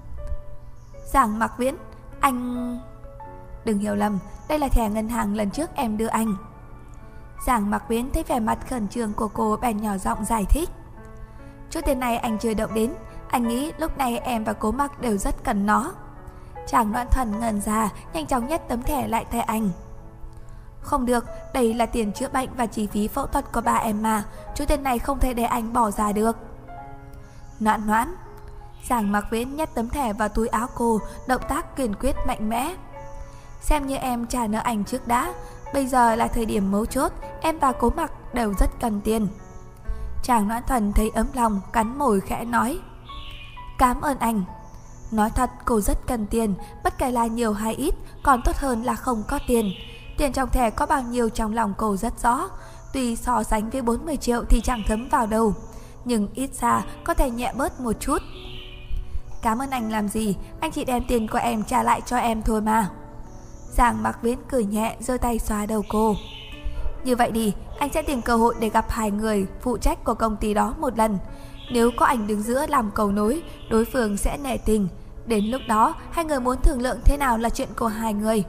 Giang Mặc Viễn, anh... Đừng hiểu lầm, đây là thẻ ngân hàng lần trước em đưa anh. Giang Mặc Viễn thấy vẻ mặt khẩn trương của cô bèn nhỏ giọng giải thích. Chút tiền này anh chưa động đến, anh nghĩ lúc này em và Cố Mặc đều rất cần nó. Chàng Noãn Thuần ngẩn ra, nhanh chóng nhét tấm thẻ lại tay anh. Không được, đây là tiền chữa bệnh và chi phí phẫu thuật của ba em mà, chút tiền này không thể để anh bỏ ra được. Noãn Noãn. Giang Mặc Viễn nhét tấm thẻ vào túi áo cô, động tác kiên quyết mạnh mẽ. Xem như em trả nợ anh trước đã, bây giờ là thời điểm mấu chốt, em và Cố Mặc đều rất cần tiền. Chàng Noãn Thuần thấy ấm lòng, cắn môi khẽ nói. Cảm ơn anh. Nói thật cô rất cần tiền, bất kể là nhiều hay ít, còn tốt hơn là không có tiền. Tiền trong thẻ có bao nhiêu trong lòng cô rất rõ, tuy so sánh với 40 triệu thì chẳng thấm vào đâu, nhưng ít ra có thể nhẹ bớt một chút. Cảm ơn anh làm gì, anh chỉ đem tiền của em trả lại cho em thôi mà. Giang Mặc Viễn cười nhẹ, giơ tay xóa đầu cô. Như vậy đi, anh sẽ tìm cơ hội để gặp 2 người phụ trách của công ty đó một lần. Nếu có anh đứng giữa làm cầu nối, đối phương sẽ nể tình. Đến lúc đó, 2 người muốn thương lượng thế nào là chuyện của 2 người.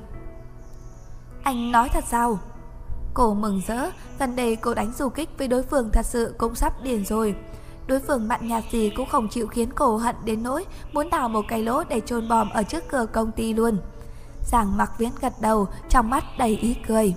Anh nói thật sao? Cô mừng rỡ, gần đây cô đánh du kích với đối phương thật sự cũng sắp điên rồi. Đối phương mặn nhạt gì cũng không chịu khiến cô hận đến nỗi muốn đào một cái lỗ để chôn bom ở trước cửa công ty luôn. Giang Mặc Viễn gật đầu, trong mắt đầy ý cười.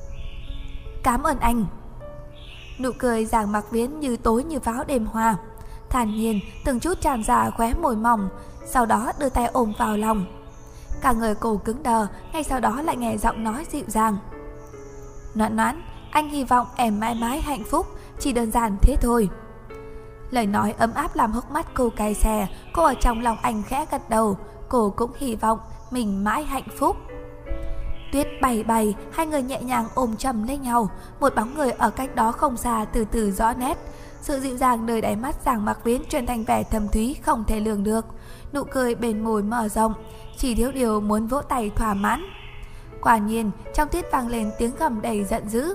Cảm ơn anh. Nụ cười Giang Mặc Viễn như tối như pháo đêm hoa, thản nhiên từng chút tràn ra khóe môi mỏng, sau đó đưa tay ôm vào lòng. Cả người cô cứng đờ, ngay sau đó lại nghe giọng nói dịu dàng. Noãn Noãn, anh hy vọng em mãi mãi hạnh phúc, chỉ đơn giản thế thôi. Lời nói ấm áp làm hốc mắt cô cay xè, cô ở trong lòng anh khẽ gật đầu, cô cũng hy vọng mình mãi hạnh phúc. Tuyết bay bay, 2 người nhẹ nhàng ôm chầm lấy nhau, một bóng người ở cách đó không xa từ từ rõ nét. Sự dịu dàng nơi đáy mắt Giang Mặc Viễn chuyển thành vẻ thâm thúy không thể lường được, nụ cười bên môi mở rộng, chỉ thiếu điều muốn vỗ tay thỏa mãn. Quả nhiên, trong tuyết vang lên tiếng gầm đầy giận dữ.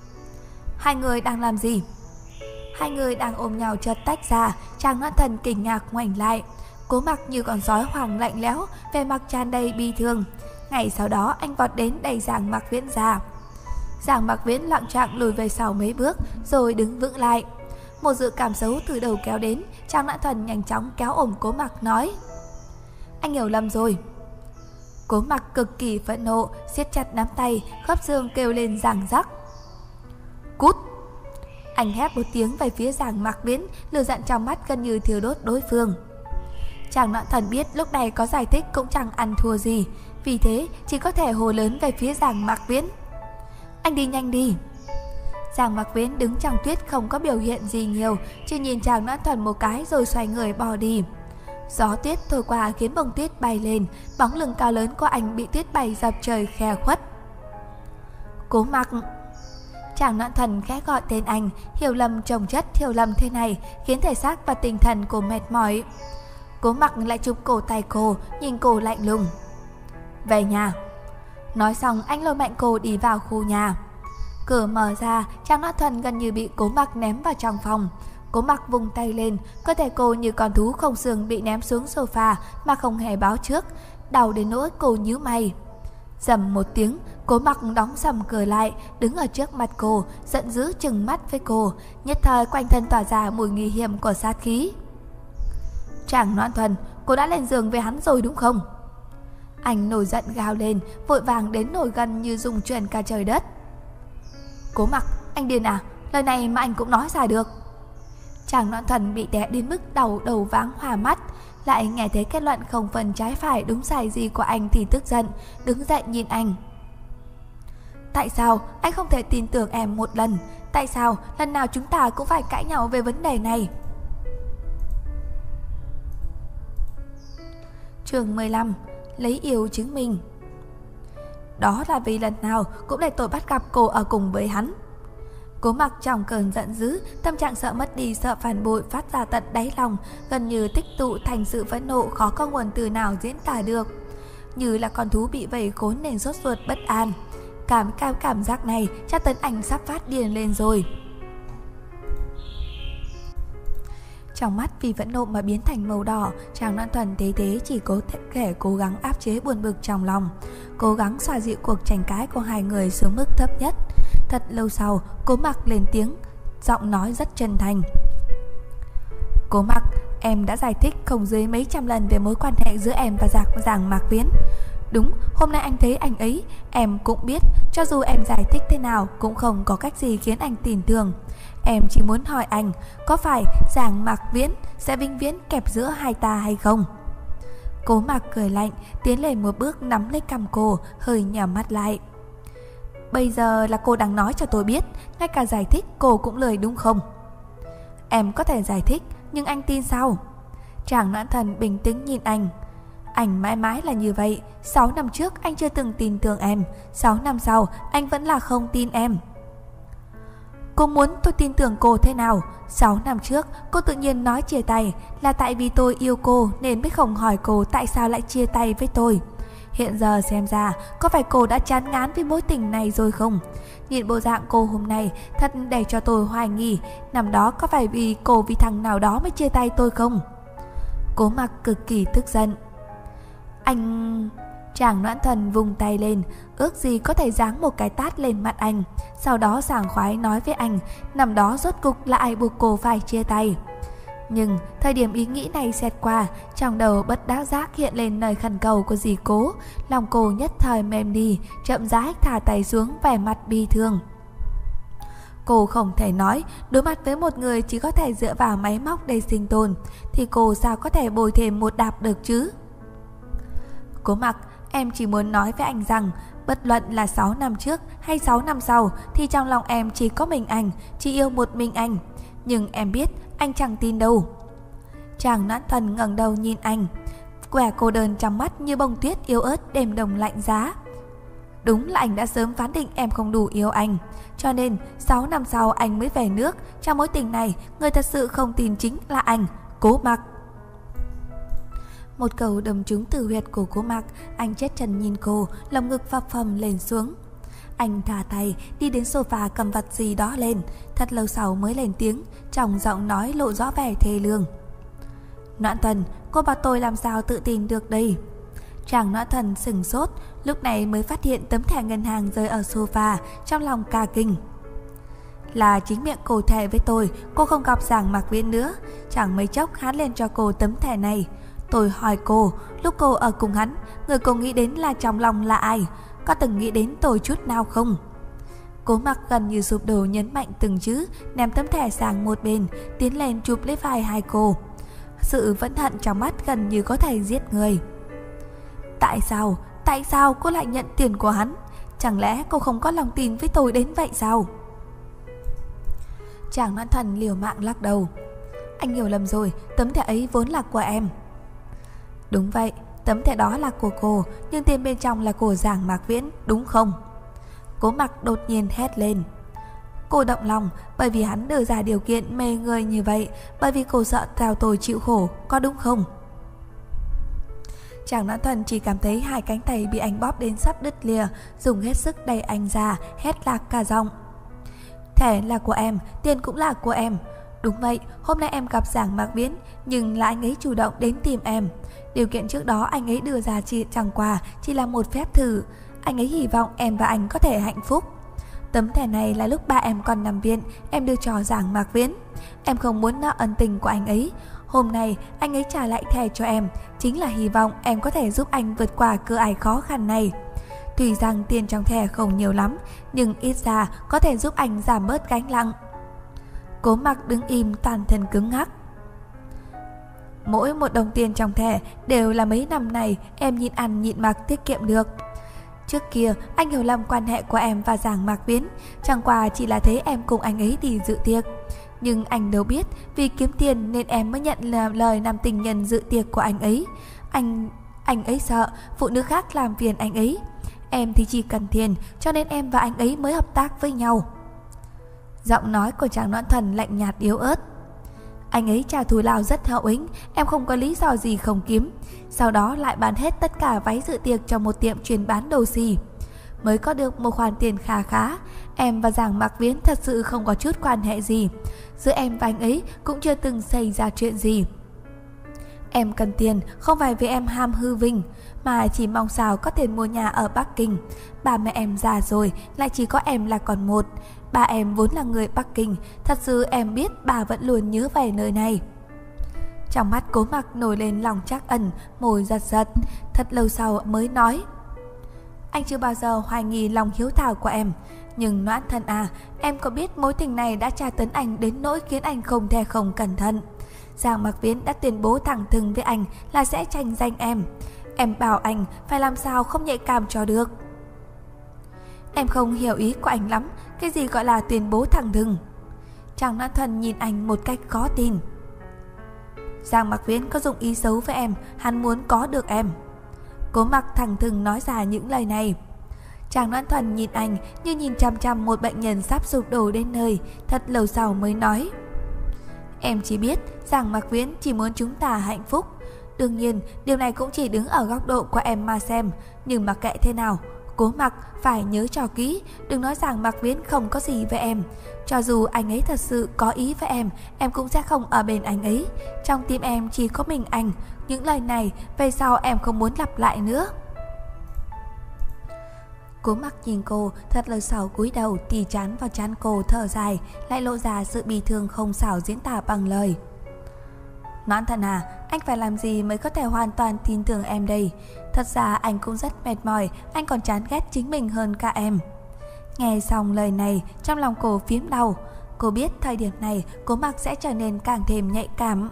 2 người đang làm gì? 2 người đang ôm nhau chợt tách ra, Chàng Noãn Thần kinh ngạc ngoảnh lại. Cố Mặc như con sói hoang lạnh lẽo, vẻ mặt tràn đầy bi thương. Ngày sau đó anh vọt đến đẩy Giang Mặc Viễn ra. Giang Mặc Viễn lặng chạng lùi về sau mấy bước rồi đứng vững lại. Một dự cảm xấu từ đầu kéo đến, Chàng Noãn Thần nhanh chóng kéo ôm Cố Mặc nói. Anh hiểu lầm rồi. Cố Mặc cực kỳ phẫn nộ, siết chặt nắm tay, khớp xương kêu lên ràng rắc. Cút! Anh hét một tiếng về phía Giang Mặc Viễn, lửa giận trong mắt gần như thiêu đốt đối phương. Chàng Noãn Thần biết lúc này có giải thích cũng chẳng ăn thua gì, vì thế chỉ có thể hô lớn về phía Giang Mặc Viễn. Anh đi nhanh đi. Giang Mặc Viễn đứng trong tuyết không có biểu hiện gì nhiều, chỉ nhìn Chàng Noãn Thần một cái rồi xoay người bỏ đi. Gió tuyết thổi qua khiến bông tuyết bay lên, bóng lưng cao lớn của anh bị tuyết bay dập trời khe khuất. Cố Mặc! Tràng Noãn Thần khẽ gọi tên anh, hiểu lầm chồng chất hiểu lầm thế này khiến thể xác và tinh thần cô mệt mỏi. Cố Mặc lại chụp cổ tay cô, nhìn cô lạnh lùng. Về nhà. Nói xong anh lôi mạnh cô đi vào khu nhà. Cửa mở ra, Tràng Noãn Thần gần như bị Cố Mặc ném vào trong phòng. Cố Mặc vung tay lên, cơ thể cô như con thú không xương bị ném xuống sofa mà không hề báo trước, đau đến nỗi cô nhíu mày. Rầm một tiếng, Cố Mặc đóng sầm cửa lại, đứng ở trước mặt cô, giận dữ trừng mắt với cô, nhất thời quanh thân tỏa ra mùi nguy hiểm của sát khí. Tràng Noãn Thần, cô đã lên giường với hắn rồi đúng không? Anh nổi giận gào lên, vội vàng đến nổi gần như rung chuyển cả trời đất. Cố Mặc, anh điên à? Lời này mà anh cũng nói ra được. Tràng Noãn Thần bị đè đến mức đầu váng hoa mắt, lại nghe thấy kết luận không phần trái phải đúng sai gì của anh thì tức giận, đứng dậy nhìn anh. Tại sao anh không thể tin tưởng em một lần? Tại sao lần nào chúng ta cũng phải cãi nhau về vấn đề này? Chương 15. Lấy yêu chứng minh. Đó là vì lần nào cũng để tôi bắt gặp cô ở cùng với hắn. Cố Mặc trong cơn giận dữ, tâm trạng sợ mất đi, sợ phản bội phát ra tận đáy lòng, gần như tích tụ thành sự phẫn nộ khó có nguồn từ nào diễn tả được, như là con thú bị vây khốn nên sốt ruột bất an. Cảm giác này chắc tấn anh sắp phát điên lên rồi. Trong mắt vì phẫn nộ mà biến thành màu đỏ, Tràng Noãn Thần thế chỉ có thể cố gắng áp chế buồn bực trong lòng, cố gắng xoa dịu cuộc tranh cãi của hai người xuống mức thấp nhất. Thật lâu sau, Cố Mặc lên tiếng, giọng nói rất chân thành. Cố Mặc, em đã giải thích không dưới mấy trăm lần về mối quan hệ giữa em và Giàng Mạc Viễn. Đúng, hôm nay anh thấy anh ấy, em cũng biết, cho dù em giải thích thế nào cũng không có cách gì khiến anh tin tưởng. Em chỉ muốn hỏi anh, có phải Giàng Mạc Viễn sẽ vĩnh viễn kẹp giữa hai ta hay không? Cố Mặc cười lạnh, tiến lên một bước nắm lấy cằm cô, hơi nhắm mắt lại. Bây giờ là cô đang nói cho tôi biết, ngay cả giải thích cô cũng lười đúng không? Em có thể giải thích, nhưng anh tin sao? Tràng Noãn Thần bình tĩnh nhìn anh. Anh mãi mãi là như vậy. 6 năm trước anh chưa từng tin tưởng em, 6 năm sau anh vẫn là không tin em. Cô muốn tôi tin tưởng cô thế nào? 6 năm trước cô tự nhiên nói chia tay là tại vì tôi yêu cô nên mới không hỏi cô tại sao lại chia tay với tôi. Hiện giờ xem ra có phải cô đã chán ngán với mối tình này rồi không? Nhìn bộ dạng cô hôm nay thật để cho tôi hoài nghi năm đó có phải vì cô vì thằng nào đó mới chia tay tôi không? Cố Mặc cực kỳ tức giận. Anh... Tràng Noãn Thần vung tay lên, ước gì có thể giáng một cái tát lên mặt anh, sau đó sảng khoái nói với anh năm đó rốt cục là ai buộc cô phải chia tay. Nhưng thời điểm ý nghĩ này xẹt qua, trong đầu bất đắc giác hiện lên lời khẩn cầu của dì Cố, lòng cô nhất thời mềm đi, chậm rãi thả tay xuống, vẻ mặt bi thương. Cô không thể nói, đối mặt với một người chỉ có thể dựa vào máy móc để sinh tồn, thì cô sao có thể bồi thêm một đạp được chứ? Cố Mặc, em chỉ muốn nói với anh rằng, bất luận là 6 năm trước hay 6 năm sau, thì trong lòng em chỉ có mình anh, chỉ yêu một mình anh. Nhưng em biết anh chẳng tin đâu. Tràng Noãn Thần ngẩng đầu nhìn anh, quẻ cô đơn trong mắt như bông tuyết yếu ớt đêm đông lạnh giá. Đúng là anh đã sớm phán định em không đủ yêu anh, cho nên 6 năm sau anh mới về nước. Trong mối tình này, người thật sự không tin chính là anh, Cố Mặc. Một câu đâm trúng tử huyệt của Cố Mặc, anh chết chân nhìn cô, lồng ngực phập phồng lên xuống. Anh thả tay đi đến sofa cầm vật gì đó lên, thật lâu sau mới lên tiếng, trong giọng nói lộ rõ vẻ thê lương. Noãn Thần, cô bảo tôi làm sao tự tin được đây? Tràng Noãn Thần sửng sốt, lúc này mới phát hiện tấm thẻ ngân hàng rơi ở sofa, trong lòng cả kinh. Là chính miệng cô thề với tôi, cô không gặp Giàng Mạc Viễn nữa. Chẳng mấy chốc hắn lên cho cô tấm thẻ này. Tôi hỏi cô, lúc cô ở cùng hắn, người cô nghĩ đến là trong lòng là ai? Có từng nghĩ đến tôi chút nào không? Cố Mặc gần như sụp đổ nhấn mạnh từng chữ, ném tấm thẻ sang một bên, tiến lên chụp lấy vai hai cô. Sự phẫn hận trong mắt gần như có thể giết người. Tại sao cô lại nhận tiền của hắn? Chẳng lẽ cô không có lòng tin với tôi đến vậy sao? Tràng Noãn Thần liều mạng lắc đầu. Anh hiểu lầm rồi, tấm thẻ ấy vốn là của em. Đúng vậy, tấm thẻ đó là của cô, nhưng tiền bên trong là của Giàng Mạc Viễn, đúng không? Cố Mặc đột nhiên hét lên. Cô động lòng bởi vì hắn đưa ra điều kiện mê người như vậy, bởi vì cô sợ Cao Tôi chịu khổ, có đúng không? Chàng Noãn Thuần chỉ cảm thấy hai cánh tay bị anh bóp đến sắp đứt lìa, dùng hết sức đẩy anh ra, hét lạc cả giọng. Thẻ là của em, tiền cũng là của em. Đúng vậy, hôm nay em gặp Giang Mạc Viễn, nhưng là anh ấy chủ động đến tìm em. Điều kiện trước đó anh ấy đưa ra chẳng qua chỉ là một phép thử. Anh ấy hy vọng em và anh có thể hạnh phúc. Tấm thẻ này là lúc ba em còn nằm viện, em đưa cho Giang Mạc Viễn. Em không muốn nợ ân tình của anh ấy. Hôm nay anh ấy trả lại thẻ cho em, chính là hy vọng em có thể giúp anh vượt qua cửa ải khó khăn này. Tuy rằng tiền trong thẻ không nhiều lắm, nhưng ít ra có thể giúp anh giảm bớt gánh nặng. Cố Mặc đứng im, toàn thân cứng ngắc. Mỗi một đồng tiền trong thẻ đều là mấy năm này em nhịn ăn nhịn mặc tiết kiệm được. Trước kia anh hiểu lầm quan hệ của em và Giang Mạc Viễn, chẳng qua chỉ là thấy em cùng anh ấy đi dự tiệc. Nhưng anh đâu biết vì kiếm tiền nên em mới nhận lời làm tình nhân dự tiệc của anh ấy. Anh ấy sợ phụ nữ khác làm phiền anh ấy. Em thì chỉ cần tiền, cho nên em và anh ấy mới hợp tác với nhau. Giọng nói của chàng Noãn Thần lạnh nhạt yếu ớt. Anh ấy trả thù lao rất hậu hĩnh, em không có lý do gì không kiếm. Sau đó lại bán hết tất cả váy dự tiệc cho một tiệm chuyên bán đồ xì, mới có được một khoản tiền khá khá. Em và Giang Mạc Viễn thật sự không có chút quan hệ gì. Giữa em và anh ấy cũng chưa từng xảy ra chuyện gì. Em cần tiền không phải vì em ham hư vinh, mà chỉ mong sao có tiền mua nhà ở Bắc Kinh. Ba mẹ em già rồi, lại chỉ có em là còn một. Ba em vốn là người Bắc Kinh, thật sự em biết bà vẫn luôn nhớ về nơi này. Trong mắt Cố Mặc nổi lên lòng trắc ẩn, môi giật giật. Thật lâu sau mới nói: Anh chưa bao giờ hoài nghi lòng hiếu thảo của em. Nhưng Noãn Thần à, em có biết mối tình này đã tra tấn anh đến nỗi khiến anh không thể không cẩn thận. Giang Mạc Viễn đã tuyên bố thẳng thừng với anh là sẽ tranh giành em. Em bảo anh phải làm sao không nhạy cảm cho được. Em không hiểu ý của anh lắm. Cái gì gọi là tuyên bố thẳng thừng? Chàng Noãn Thần nhìn anh một cách khó tin. Giang Mạc Viễn có dụng ý xấu với em, hắn muốn có được em. Cố Mặc thẳng thừng nói ra những lời này. Chàng Noãn Thần nhìn anh như nhìn chằm chằm một bệnh nhân sắp sụp đổ đến nơi. Thật lâu sau mới nói: Em chỉ biết Giang Mạc Viễn chỉ muốn chúng ta hạnh phúc. Đương nhiên điều này cũng chỉ đứng ở góc độ của em mà xem. Nhưng mà kệ thế nào, Cố Mặc phải nhớ cho kỹ, đừng nói rằng Mạc Viễn không có gì với em. Cho dù anh ấy thật sự có ý với em cũng sẽ không ở bên anh ấy. Trong tim em chỉ có mình anh. Những lời này về sau em không muốn lặp lại nữa. Cố Mặc nhìn cô, thật lâu sau cúi đầu tì trán vào trán cô, thở dài, lại lộ ra sự bi thương không xảo diễn tả bằng lời. Noãn Thần à, anh phải làm gì mới có thể hoàn toàn tin tưởng em đây? Thật ra anh cũng rất mệt mỏi, anh còn chán ghét chính mình hơn cả em. Nghe xong lời này, trong lòng cô phím đau. Cô biết thời điểm này Cố Mặc sẽ trở nên càng thêm nhạy cảm.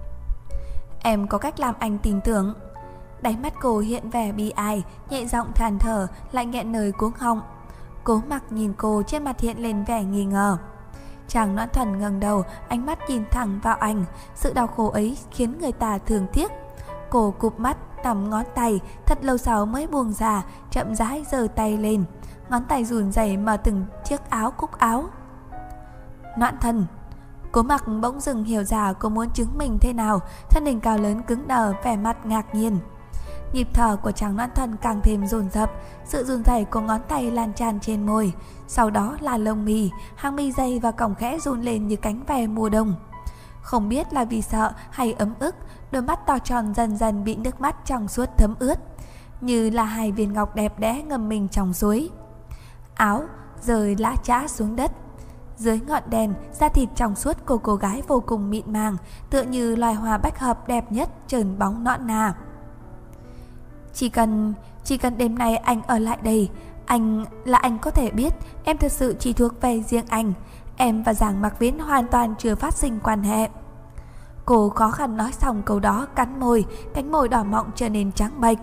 Em có cách làm anh tin tưởng. Đáy mắt cô hiện vẻ bi ai, nhẹ giọng than thở, lại nghẹn lời cuống họng. Cố Mặc nhìn cô, trên mặt hiện lên vẻ nghi ngờ. Chàng Noãn Thần ngẩng đầu, ánh mắt nhìn thẳng vào anh. Sự đau khổ ấy khiến người ta thương tiếc. Cô cụp mắt, nắm ngón tay, thật lâu sau mới buông ra, chậm rãi giơ tay lên. Ngón tay run rẩy mở từng chiếc áo cúc áo. Noãn Thần. Cố Mặc bỗng dừng hiểu ra cô muốn chứng minh thế nào, thân hình cao lớn cứng đờ, vẻ mặt ngạc nhiên. Nhịp thở của chàng Noãn Thần càng thêm dồn dập, sự run rẩy của ngón tay lan tràn trên môi, sau đó là lông mi, hàng mi dày và còng khẽ run lên như cánh ve mùa đông. Không biết là vì sợ hay ấm ức, đôi mắt to tròn dần dần bị nước mắt trong suốt thấm ướt, như là hai viên ngọc đẹp đẽ ngâm mình trong suối. Áo rơi lã chã xuống đất. Dưới ngọn đèn, da thịt trong suốt của cô gái vô cùng mịn màng, tựa như loài hoa bách hợp đẹp nhất trơn bóng nõn nà. Chỉ cần đêm nay anh ở lại đây, anh có thể biết em thật sự chỉ thuộc về riêng anh. Em và Giang Mạc Viễn hoàn toàn chưa phát sinh quan hệ. Cô khó khăn nói xong câu đó, cắn môi, cánh môi đỏ mọng trở nên trắng bệch.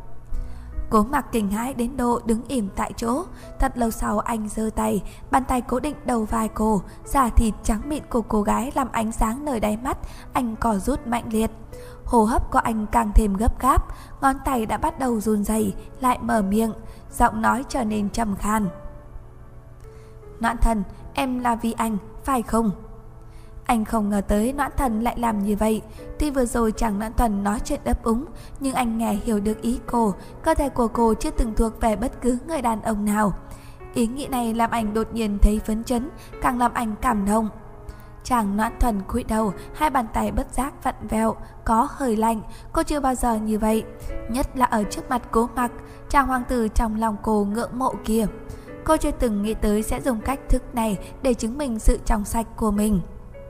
Cố Mặc kinh hãi đến độ đứng ỉm tại chỗ. Thật lâu sau anh giơ tay, bàn tay cố định đầu vai cô, da thịt trắng mịn của cô gái làm ánh sáng nơi đáy mắt anh cò rút mạnh liệt. Hô hấp của anh càng thêm gấp gáp, ngón tay đã bắt đầu run rẩy, lại mở miệng, giọng nói trở nên trầm khan. Noãn Thần, em là vì anh, phải không? Anh không ngờ tới Noãn Thần lại làm như vậy. Tuy vừa rồi chàng Noãn Thần nói chuyện ấp úng, nhưng anh nghe hiểu được ý cô. Cơ thể của cô chưa từng thuộc về bất cứ người đàn ông nào. Ý nghĩ này làm anh đột nhiên thấy phấn chấn, càng làm anh cảm động. Chàng Noãn Thần cúi đầu, hai bàn tay bất giác vặn vẹo, có hơi lạnh. Cô chưa bao giờ như vậy, nhất là ở trước mặt Cố Mặc, chàng hoàng tử trong lòng cô ngưỡng mộ kia. Cô chưa từng nghĩ tới sẽ dùng cách thức này để chứng minh sự trong sạch của mình.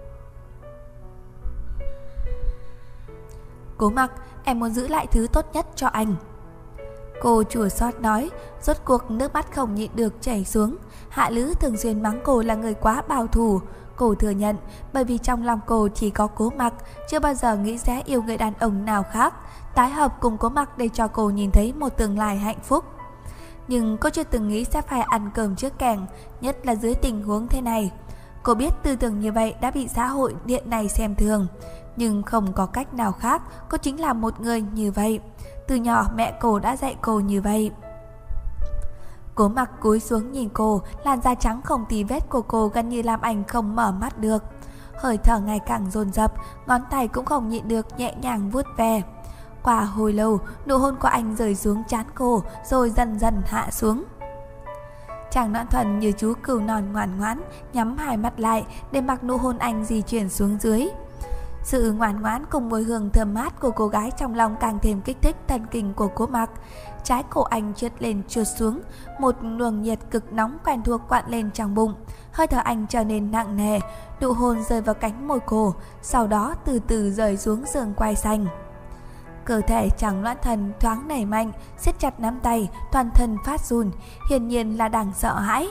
Cố Mặc, em muốn giữ lại thứ tốt nhất cho anh. Cô chua xót nói, rốt cuộc nước mắt không nhịn được chảy xuống. Hạ Lữ thường xuyên mắng cô là người quá bảo thủ. Cô thừa nhận, bởi vì trong lòng cô chỉ có Cố Mặc, chưa bao giờ nghĩ sẽ yêu người đàn ông nào khác. Tái hợp cùng Cố Mặc để cho cô nhìn thấy một tương lai hạnh phúc. Nhưng cô chưa từng nghĩ sẽ phải ăn cơm trước kẻng, nhất là dưới tình huống thế này. Cô biết tư tưởng như vậy đã bị xã hội điện này xem thường, nhưng không có cách nào khác, cô chính là một người như vậy. Từ nhỏ mẹ cô đã dạy cô như vậy. Cố Mặc cúi xuống nhìn cô, làn da trắng không tì vết của cô gần như làm anh không mở mắt được. Hơi thở ngày càng dồn dập, ngón tay cũng không nhịn được nhẹ nhàng vuốt ve. Qua hồi lâu, nụ hôn của anh rơi xuống trán cô, rồi dần dần hạ xuống. Chàng Noãn Thần như chú cừu non ngoan ngoãn, nhắm hai mắt lại để mặc nụ hôn anh di chuyển xuống dưới. Sự ngoan ngoãn cùng mùi hương thơm mát của cô gái trong lòng càng thêm kích thích thần kinh của Cố Mặc. Trái cổ anh trượt lên trượt xuống, một luồng nhiệt cực nóng quen thuộc quặn lên trong bụng. Hơi thở anh trở nên nặng nề, nụ hôn rơi vào cánh môi cô, sau đó từ từ rơi xuống giường quai xanh. Cơ thể chàng Noãn Thần thoáng nảy mạnh, siết chặt nắm tay, toàn thân phát run, hiển nhiên là đang sợ hãi.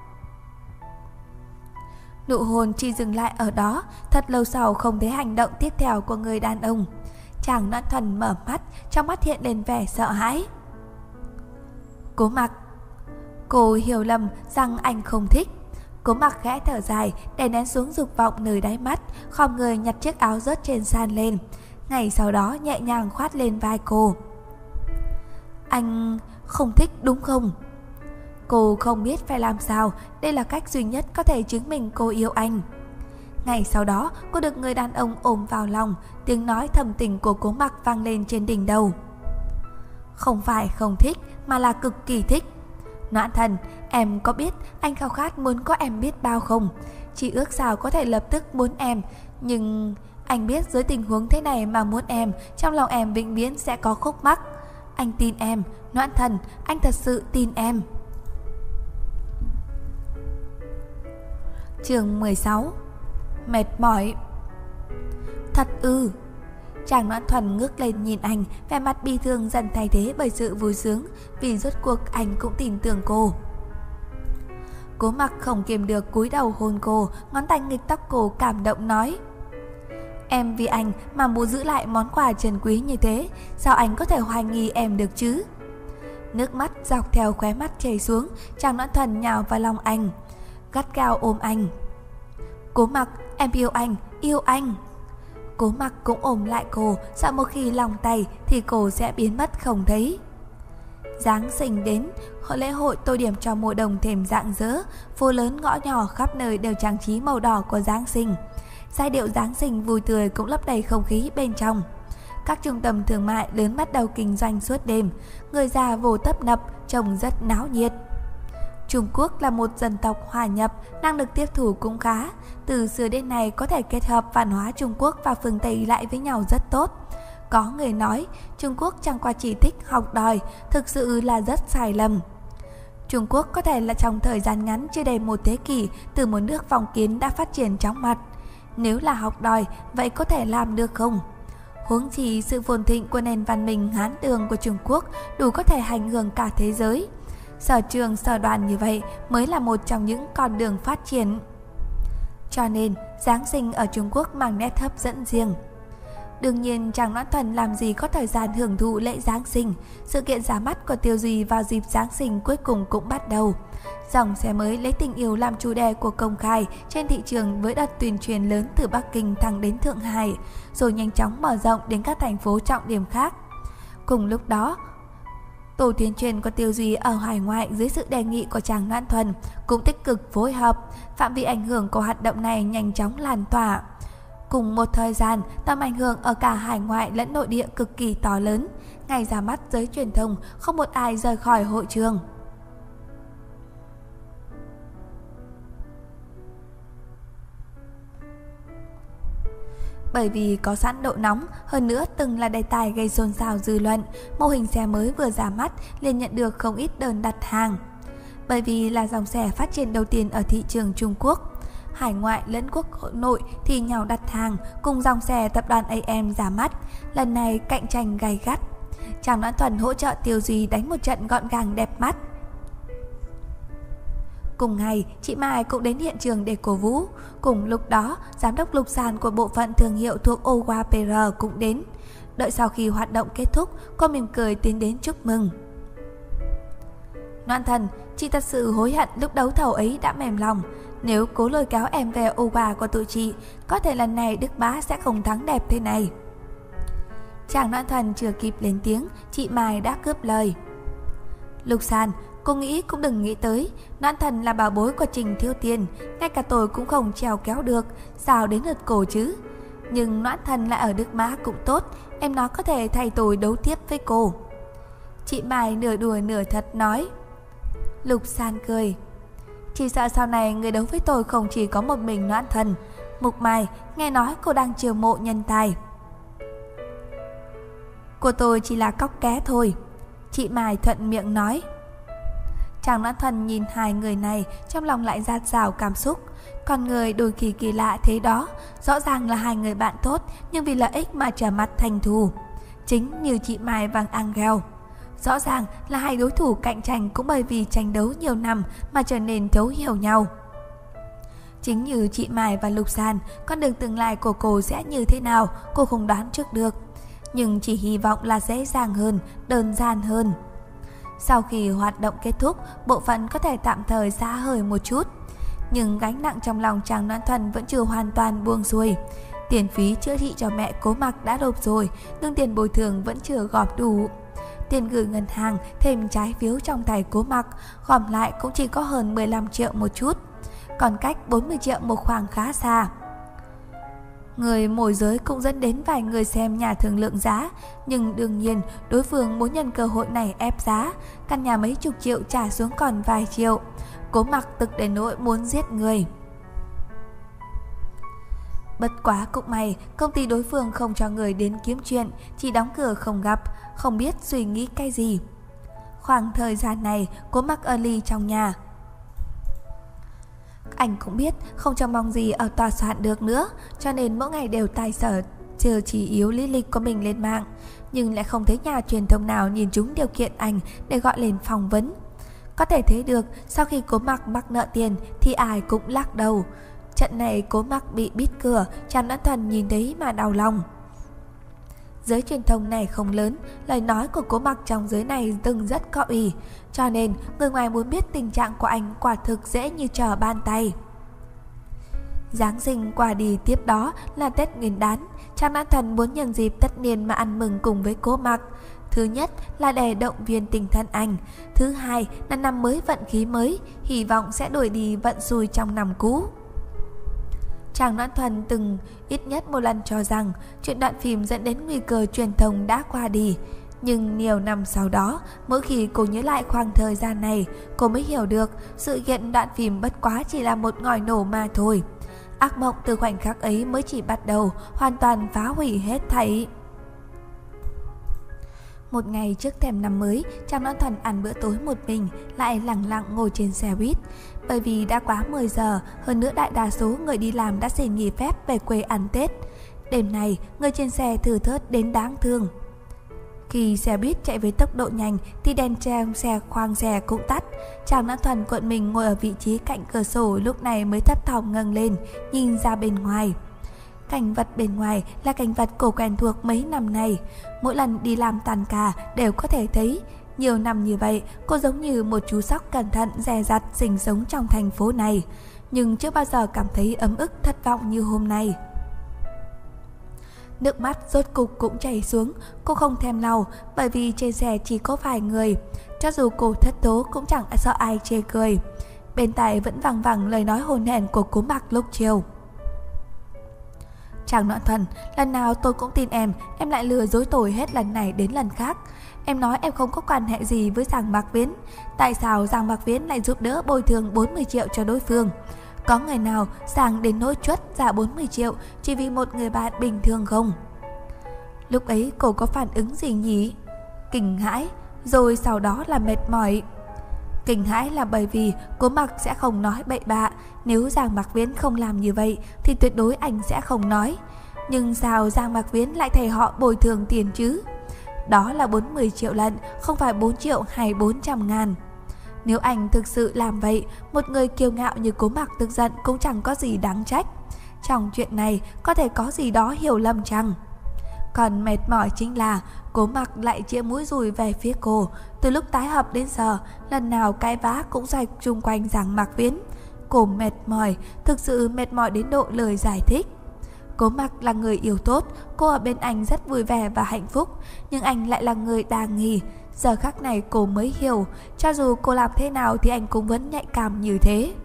Nụ hôn chỉ dừng lại ở đó, thật lâu sau không thấy hành động tiếp theo của người đàn ông. Chàng Noãn Thần mở mắt, trong mắt hiện lên vẻ sợ hãi. Cố Mặc. Cô hiểu lầm rằng anh không thích. Cố Mặc khẽ thở dài, đè nén xuống dục vọng nơi đáy mắt, khom người nhặt chiếc áo rớt trên sàn lên. Ngày sau đó nhẹ nhàng khoát lên vai cô. Anh không thích đúng không? Cô không biết phải làm sao, đây là cách duy nhất có thể chứng minh cô yêu anh. Ngày sau đó, cô được người đàn ông ôm vào lòng, tiếng nói thầm tình của Cố Mặc vang lên trên đỉnh đầu. Không phải không thích, mà là cực kỳ thích. Noãn Thần, em có biết anh khao khát muốn có em biết bao không? Chỉ ước sao có thể lập tức muốn em, nhưng anh biết dưới tình huống thế này mà muốn em, trong lòng em vĩnh viễn sẽ có khúc mắc. Anh tin em, Noãn Thần, anh thật sự tin em. Chương 16. Mệt mỏi. Thật ư? Chàng Noãn Thuần ngước lên nhìn anh, vẻ mặt bi thương dần thay thế bởi sự vui sướng, vì rốt cuộc anh cũng tin tưởng cô. Cố Mặc không kiềm được cúi đầu hôn cô, ngón tay nghịch tóc cô cảm động nói: Em vì anh mà muốn giữ lại món quà trân quý như thế, sao anh có thể hoài nghi em được chứ? Nước mắt dọc theo khóe mắt chảy xuống, chàng Noãn Thuần nhào vào lòng anh, gắt gao ôm anh. Cố Mặc, em yêu anh, yêu anh. Cố Mặc cũng ôm lại cô, sợ một khi lòng tay thì cô sẽ biến mất không thấy. Giáng sinh đến, lễ hội tô điểm cho mùa đông thêm rạng rỡ, phố lớn ngõ nhỏ khắp nơi đều trang trí màu đỏ của Giáng sinh. Giai điệu Giáng sinh vui tươi cũng lấp đầy không khí bên trong. Các trung tâm thương mại lớn bắt đầu kinh doanh suốt đêm, người già vô tấp nập, trông rất náo nhiệt. Trung Quốc là một dân tộc hòa nhập, năng lực tiếp thu cũng khá. Từ xưa đến nay có thể kết hợp văn hóa Trung Quốc và phương Tây lại với nhau rất tốt. Có người nói Trung Quốc chẳng qua chỉ thích học đòi, thực sự là rất sai lầm. Trung Quốc có thể là trong thời gian ngắn chưa đầy một thế kỷ từ một nước phong kiến đã phát triển chóng mặt. Nếu là học đòi, vậy có thể làm được không? Huống chi sự phồn thịnh của nền văn minh Hán Đường của Trung Quốc đủ có thể ảnh hưởng cả thế giới. Sở trường sở đoàn như vậy mới là một trong những con đường phát triển. Cho nên Giáng sinh ở Trung Quốc mang nét hấp dẫn riêng. Đương nhiên chàng Noãn Thuần làm gì có thời gian hưởng thụ lễ Giáng sinh. Sự kiện ra mắt của Tiêu Duy vào dịp Giáng sinh cuối cùng cũng bắt đầu. Dòng xe mới lấy tình yêu làm chủ đề của công khai trên thị trường với đợt tuyên truyền lớn từ Bắc Kinh thẳng đến Thượng Hải, rồi nhanh chóng mở rộng đến các thành phố trọng điểm khác. Cùng lúc đó, Tổ tuyên truyền của Tiêu Duy ở hải ngoại dưới sự đề nghị của Tràng Noãn Thuần cũng tích cực phối hợp, phạm vi ảnh hưởng của hoạt động này nhanh chóng lan tỏa. Cùng một thời gian, tầm ảnh hưởng ở cả hải ngoại lẫn nội địa cực kỳ to lớn. Ngày ra mắt giới truyền thông, không một ai rời khỏi hội trường. Bởi vì có sẵn độ nóng, hơn nữa từng là đề tài gây xôn xao dư luận, mô hình xe mới vừa ra mắt liền nhận được không ít đơn đặt hàng. Bởi vì là dòng xe phát triển đầu tiên ở thị trường Trung Quốc, hải ngoại lẫn quốc nội thì nhau đặt hàng cùng dòng xe tập đoàn AM ra mắt, lần này cạnh tranh gay gắt. Tràng Noãn Thuần hỗ trợ Tiêu Duy đánh một trận gọn gàng đẹp mắt. Cùng ngày, chị Mai cũng đến hiện trường để cổ vũ. Cùng lúc đó, giám đốc Lục Sàn của bộ phận thương hiệu thuộc Owa PR cũng đến. Đợi sau khi hoạt động kết thúc, cô mỉm cười tiến đến chúc mừng. Noãn Thần, chị thật sự hối hận lúc đấu thầu ấy đã mềm lòng. Nếu cố lôi kéo em về Owa của tụi chị, có thể lần này Đức Bá sẽ không thắng đẹp thế này. Chàng Noãn Thần chưa kịp lên tiếng, chị Mai đã cướp lời. Lục Sàn, cô nghĩ cũng đừng nghĩ tới, Noãn Thần là bảo bối của Trình Thiếu Tiền, ngay cả tôi cũng không trèo kéo được, sao đến lượt cô chứ? Nhưng Noãn Thần lại ở Đức Mã cũng tốt, em nó có thể thay tôi đấu tiếp với cô. Chị Mai nửa đùa nửa thật nói. Lục Sàn cười. Chỉ sợ sau này người đấu với tôi không chỉ có một mình Noãn Thần. Mục Mai, nghe nói cô đang chiều mộ nhân tài. Của tôi chỉ là cóc ké thôi, chị Mai thuận miệng nói. Tràng Noãn Thuần nhìn hai người này, trong lòng lại dạt dào cảm xúc. Con người đôi khi kỳ lạ thế đó, rõ ràng là hai người bạn tốt, nhưng vì lợi ích mà trở mặt thành thù. Chính như chị Mai và Angel, rõ ràng là hai đối thủ cạnh tranh cũng bởi vì tranh đấu nhiều năm mà trở nên thấu hiểu nhau. Chính như chị Mai và Lục Sàn, con đường tương lai của cô sẽ như thế nào, cô không đoán trước được. Nhưng chỉ hy vọng là dễ dàng hơn, đơn giản hơn. Sau khi hoạt động kết thúc, bộ phận có thể tạm thời xả hơi một chút. Nhưng gánh nặng trong lòng Tràng Noãn Thuần vẫn chưa hoàn toàn buông xuôi. Tiền phí chữa trị cho mẹ Cố Mặc đã nộp rồi, nhưng tiền bồi thường vẫn chưa gọp đủ. Tiền gửi ngân hàng thêm trái phiếu trong tay Cố Mặc, gom lại cũng chỉ có hơn 15 triệu một chút. Còn cách 40 triệu một khoảng khá xa. Người môi giới cũng dẫn đến vài người xem nhà thương lượng giá, nhưng đương nhiên đối phương muốn nhân cơ hội này ép giá, căn nhà mấy chục triệu trả xuống còn vài triệu. Cố Mặc tức đến nỗi muốn giết người. Bất quá cũng may, công ty đối phương không cho người đến kiếm chuyện, chỉ đóng cửa không gặp, không biết suy nghĩ cái gì. Khoảng thời gian này, Cố Mặc ở ly trong nhà. Anh cũng biết không trông mong gì ở tòa soạn được nữa, cho nên mỗi ngày đều tài sở chờ chỉ yếu lý lịch của mình lên mạng, nhưng lại không thấy nhà truyền thông nào nhìn trúng điều kiện anh để gọi lên phỏng vấn. Có thể thấy được sau khi Cố Mặc mắc nợ tiền thì ai cũng lắc đầu. Trận này Cố Mặc bị bít cửa, Tràng Noãn Thuần nhìn thấy mà đau lòng. Giới truyền thông này không lớn, lời nói của Cố Mặc trong giới này từng rất có ủy, cho nên người ngoài muốn biết tình trạng của anh quả thực dễ như trở bàn tay. Giáng sinh qua đi tiếp đó là Tết Nguyên đán, Tràng Noãn Thuần muốn nhân dịp tất niên mà ăn mừng cùng với Cố Mặc. Thứ nhất là để động viên tinh thần anh, thứ hai là năm mới vận khí mới, hy vọng sẽ đuổi đi vận xui trong năm cũ. Tràng Noãn Thuần từng ít nhất một lần cho rằng chuyện đoạn phim dẫn đến nguy cơ truyền thông đã qua đi. Nhưng nhiều năm sau đó, mỗi khi cô nhớ lại khoảng thời gian này, cô mới hiểu được sự kiện đoạn phim bất quá chỉ là một ngòi nổ mà thôi. Ác mộng từ khoảnh khắc ấy mới chỉ bắt đầu, hoàn toàn phá hủy hết thảy. Một ngày trước thềm năm mới, Tràng Noãn Thuần ăn bữa tối một mình, lại lặng lặng ngồi trên xe buýt. Bởi vì đã quá 10 giờ, hơn nữa đại đa số người đi làm đã xin nghỉ phép về quê ăn Tết. Đêm này, người trên xe thưa thớt đến đáng thương. Khi xe buýt chạy với tốc độ nhanh thì đèn trong xe khoang xe cũng tắt. Tràng Noãn Thuần cuộn mình ngồi ở vị trí cạnh cửa sổ, lúc này mới thấp thỏm ngẩng lên, nhìn ra bên ngoài. Cảnh vật bên ngoài là cảnh vật cô quen thuộc mấy năm nay. Mỗi lần đi làm tàn ca đều có thể thấy. Nhiều năm như vậy, cô giống như một chú sóc cẩn thận dè dặt sinh sống trong thành phố này, nhưng chưa bao giờ cảm thấy ấm ức thất vọng như hôm nay. Nước mắt rốt cục cũng chảy xuống. Cô không thèm lau, bởi vì trên xe chỉ có vài người. Cho dù cô thất tố cũng chẳng sợ ai chê cười. Bên tai vẫn văng vẳng lời nói hồn hển của Cố Mặc lúc chiều. Trang Noãn Thuần, lần nào tôi cũng tin em lại lừa dối tôi hết lần này đến lần khác. Em nói em không có quan hệ gì với Giang Mạc Viễn. Tại sao Giang Mạc Viễn lại giúp đỡ bồi thường 40 triệu cho đối phương? Có người nào Giang đến nỗi chuất ra 40 triệu chỉ vì một người bạn bình thường không? Lúc ấy cô có phản ứng gì nhỉ? Kinh hãi, rồi sau đó là mệt mỏi. Kinh hãi là bởi vì Cố Mặc sẽ không nói bậy bạ. Nếu Giang Mạc Viễn không làm như vậy thì tuyệt đối anh sẽ không nói. Nhưng sao Giang Mạc Viễn lại thầy họ bồi thường tiền chứ? Đó là 40 triệu lận, không phải 4 triệu hay 400 ngàn. Nếu anh thực sự làm vậy, một người kiêu ngạo như Cố Mặc tức giận cũng chẳng có gì đáng trách. Trong chuyện này có thể có gì đó hiểu lầm chăng? Còn mệt mỏi chính là Cố Mặc lại chĩa mũi dùi về phía cô. Từ lúc tái hợp đến giờ, lần nào cãi vã cũng xoay chung quanh Giang Mạc Viễn. Cô mệt mỏi, thực sự mệt mỏi đến độ lời giải thích. Cố Mặc là người yêu tốt, cô ở bên anh rất vui vẻ và hạnh phúc. Nhưng anh lại là người đa nghi. Giờ khắc này cô mới hiểu, cho dù cô làm thế nào thì anh cũng vẫn nhạy cảm như thế.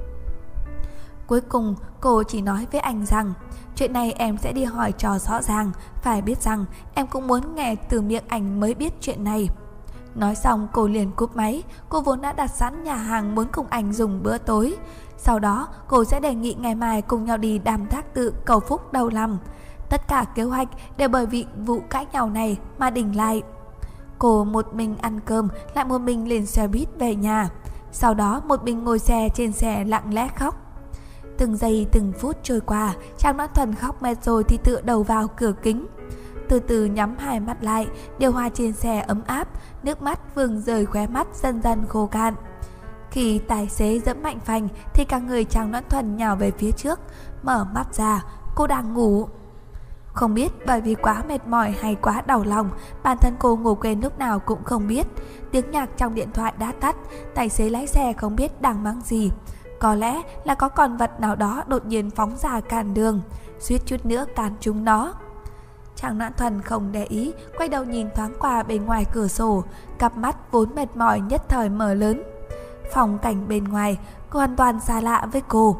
Cuối cùng cô chỉ nói với anh rằng chuyện này em sẽ đi hỏi cho rõ ràng. Phải biết rằng em cũng muốn nghe từ miệng anh mới biết chuyện này. Nói xong cô liền cúp máy. Cô vốn đã đặt sẵn nhà hàng muốn cùng anh dùng bữa tối. Sau đó cô sẽ đề nghị ngày mai cùng nhau đi Đàm Thác Tự cầu phúc đầu năm. Tất cả kế hoạch đều bởi vì vụ cãi nhau này mà đình lại. Cô một mình ăn cơm, lại một mình lên xe buýt về nhà. Sau đó một mình ngồi xe trên xe lặng lẽ khóc. Từng giây từng phút trôi qua, Trang Noãn Thuần khóc mệt rồi thì tựa đầu vào cửa kính. Từ từ nhắm hai mắt lại, điều hòa trên xe ấm áp, nước mắt vương rời khóe mắt dần dần khô cạn. Khi tài xế giẫm mạnh phanh thì cả người Trang Noãn Thuần nhào về phía trước. Mở mắt ra, cô đang ngủ. Không biết bởi vì quá mệt mỏi hay quá đau lòng, bản thân cô ngủ quên lúc nào cũng không biết. Tiếng nhạc trong điện thoại đã tắt, tài xế lái xe không biết đang mắng gì. Có lẽ là có con vật nào đó đột nhiên phóng ra cản đường, suýt chút nữa cản chúng nó. Trang Noãn Thuần không để ý, quay đầu nhìn thoáng qua bên ngoài cửa sổ, cặp mắt vốn mệt mỏi nhất thời mở lớn. Phong cảnh bên ngoài hoàn toàn xa lạ với cô.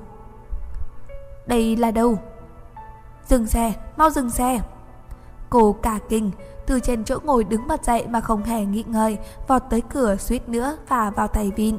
Đây là đâu? Dừng xe, mau dừng xe. Cô cả kinh, từ trên chỗ ngồi đứng bật dậy mà không hề nghĩ ngợi, vọt tới cửa suýt nữa và vào tay vịn.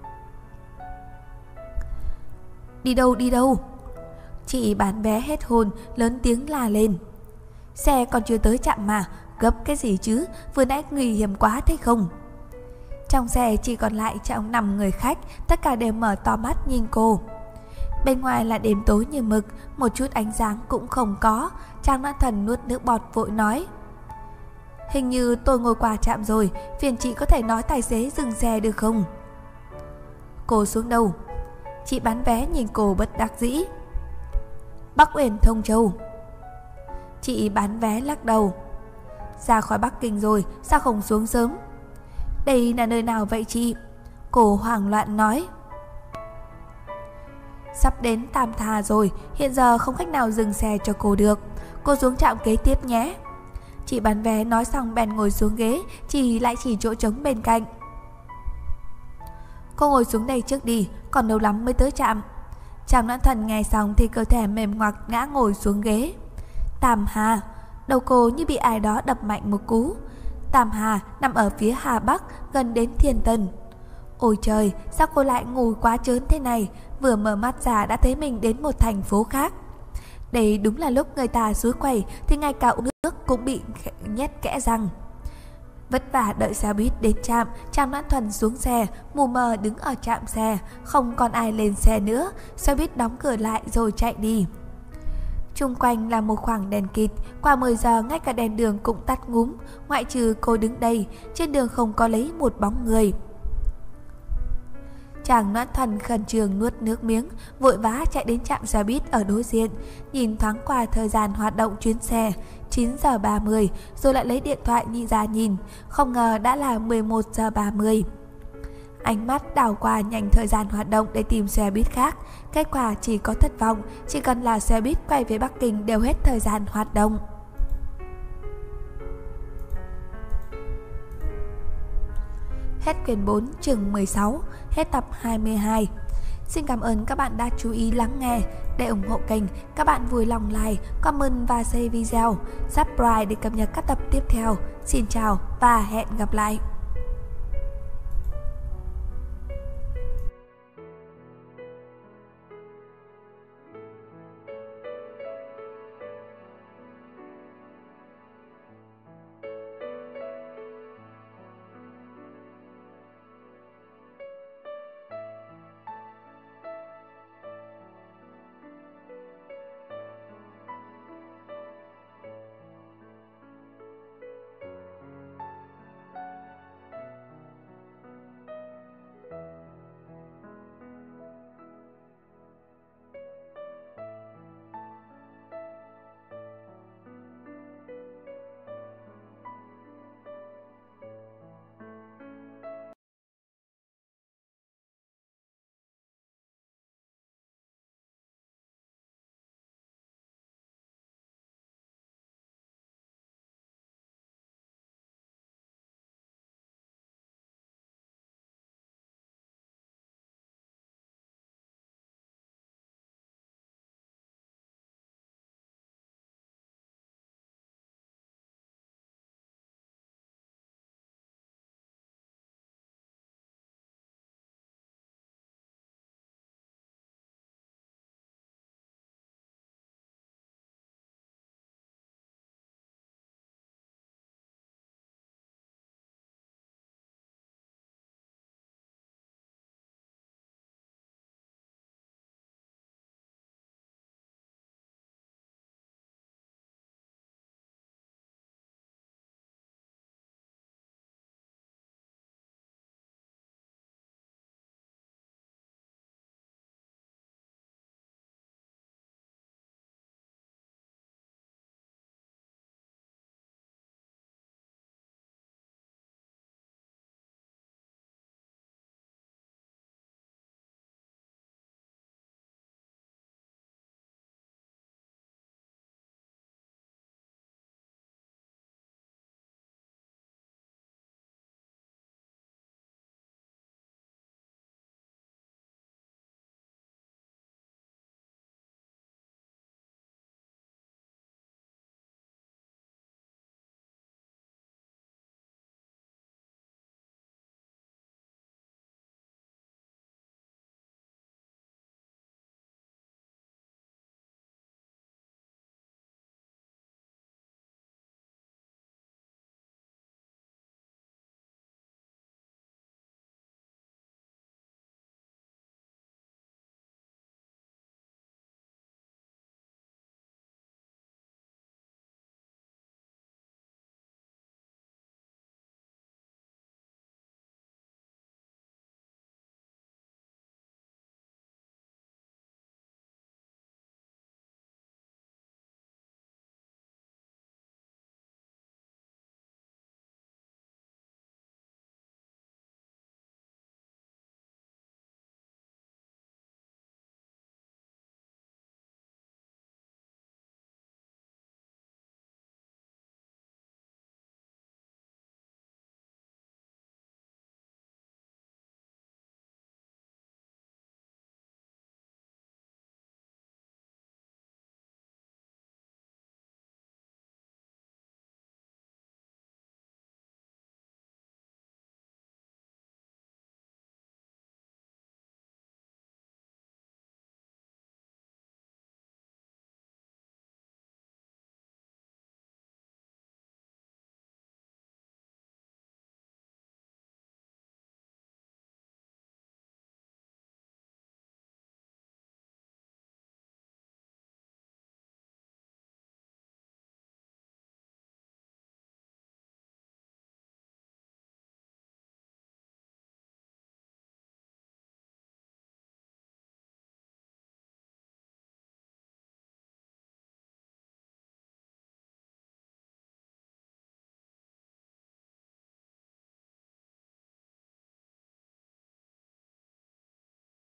Đi đâu đi đâu? Chị bán vé hết hồn, lớn tiếng la lên. Xe còn chưa tới trạm mà, gấp cái gì chứ, vừa nãy nguy hiểm quá thấy không? Trong xe chỉ còn lại trong 5 người khách, tất cả đều mở to mắt nhìn cô. Bên ngoài là đêm tối như mực, một chút ánh sáng cũng không có. Trang Noãn Thuần nuốt nước bọt vội nói. Hình như tôi ngồi qua trạm rồi, phiền chị có thể nói tài xế dừng xe được không? Cô xuống đâu? Chị bán vé nhìn cô bất đắc dĩ. Bắc Uyển Thông Châu. Chị bán vé lắc đầu. Ra khỏi Bắc Kinh rồi, sao không xuống sớm? Đây là nơi nào vậy chị? Cô hoảng loạn nói. Sắp đến Tam Thà rồi, hiện giờ không cách nào dừng xe cho cô được. Cô xuống trạm kế tiếp nhé. Chị bán vé nói xong bèn ngồi xuống ghế, lại chỉ chỗ trống bên cạnh. Cô ngồi xuống đây trước đi, còn lâu lắm mới tới trạm. Trang Noãn Thuần nghe xong thì cơ thể mềm ngoặc ngã ngồi xuống ghế. Tam Hà, đầu cô như bị ai đó đập mạnh một cú. Tam Hà nằm ở phía Hà Bắc, gần đến Thiên Tân. Ôi trời, sao cô lại ngủ quá trớn thế này? Vừa mở mắt ra đã thấy mình đến một thành phố khác. Đây đúng là lúc người ta suối quẩy thì ngay cả uống nước cũng bị nhét kẽ răng. Vất vả đợi xe buýt đến trạm, Trang Noãn Thuần xuống xe, mù mờ đứng ở trạm xe, không còn ai lên xe nữa. Xe buýt đóng cửa lại rồi chạy đi. Chung quanh là một khoảng đèn kịt, qua 10 giờ ngay cả đèn đường cũng tắt ngúm, ngoại trừ cô đứng đây, trên đường không có lấy một bóng người. Trang Noãn Thuần khẩn trương nuốt nước miếng, vội vã chạy đến trạm xe buýt ở đối diện, nhìn thoáng qua thời gian hoạt động chuyến xe, 9 giờ 30, rồi lại lấy điện thoại ra nhìn, không ngờ đã là 11 giờ 30. Ánh mắt đảo qua nhanh thời gian hoạt động để tìm xe buýt khác, kết quả chỉ có thất vọng, chỉ cần là xe buýt quay về Bắc Kinh đều hết thời gian hoạt động. Hết quyển 4 chương 16. Hết tập 22. Xin cảm ơn các bạn đã chú ý lắng nghe. Để ủng hộ kênh, các bạn vui lòng like, comment và share video, subscribe để cập nhật các tập tiếp theo. Xin chào và hẹn gặp lại.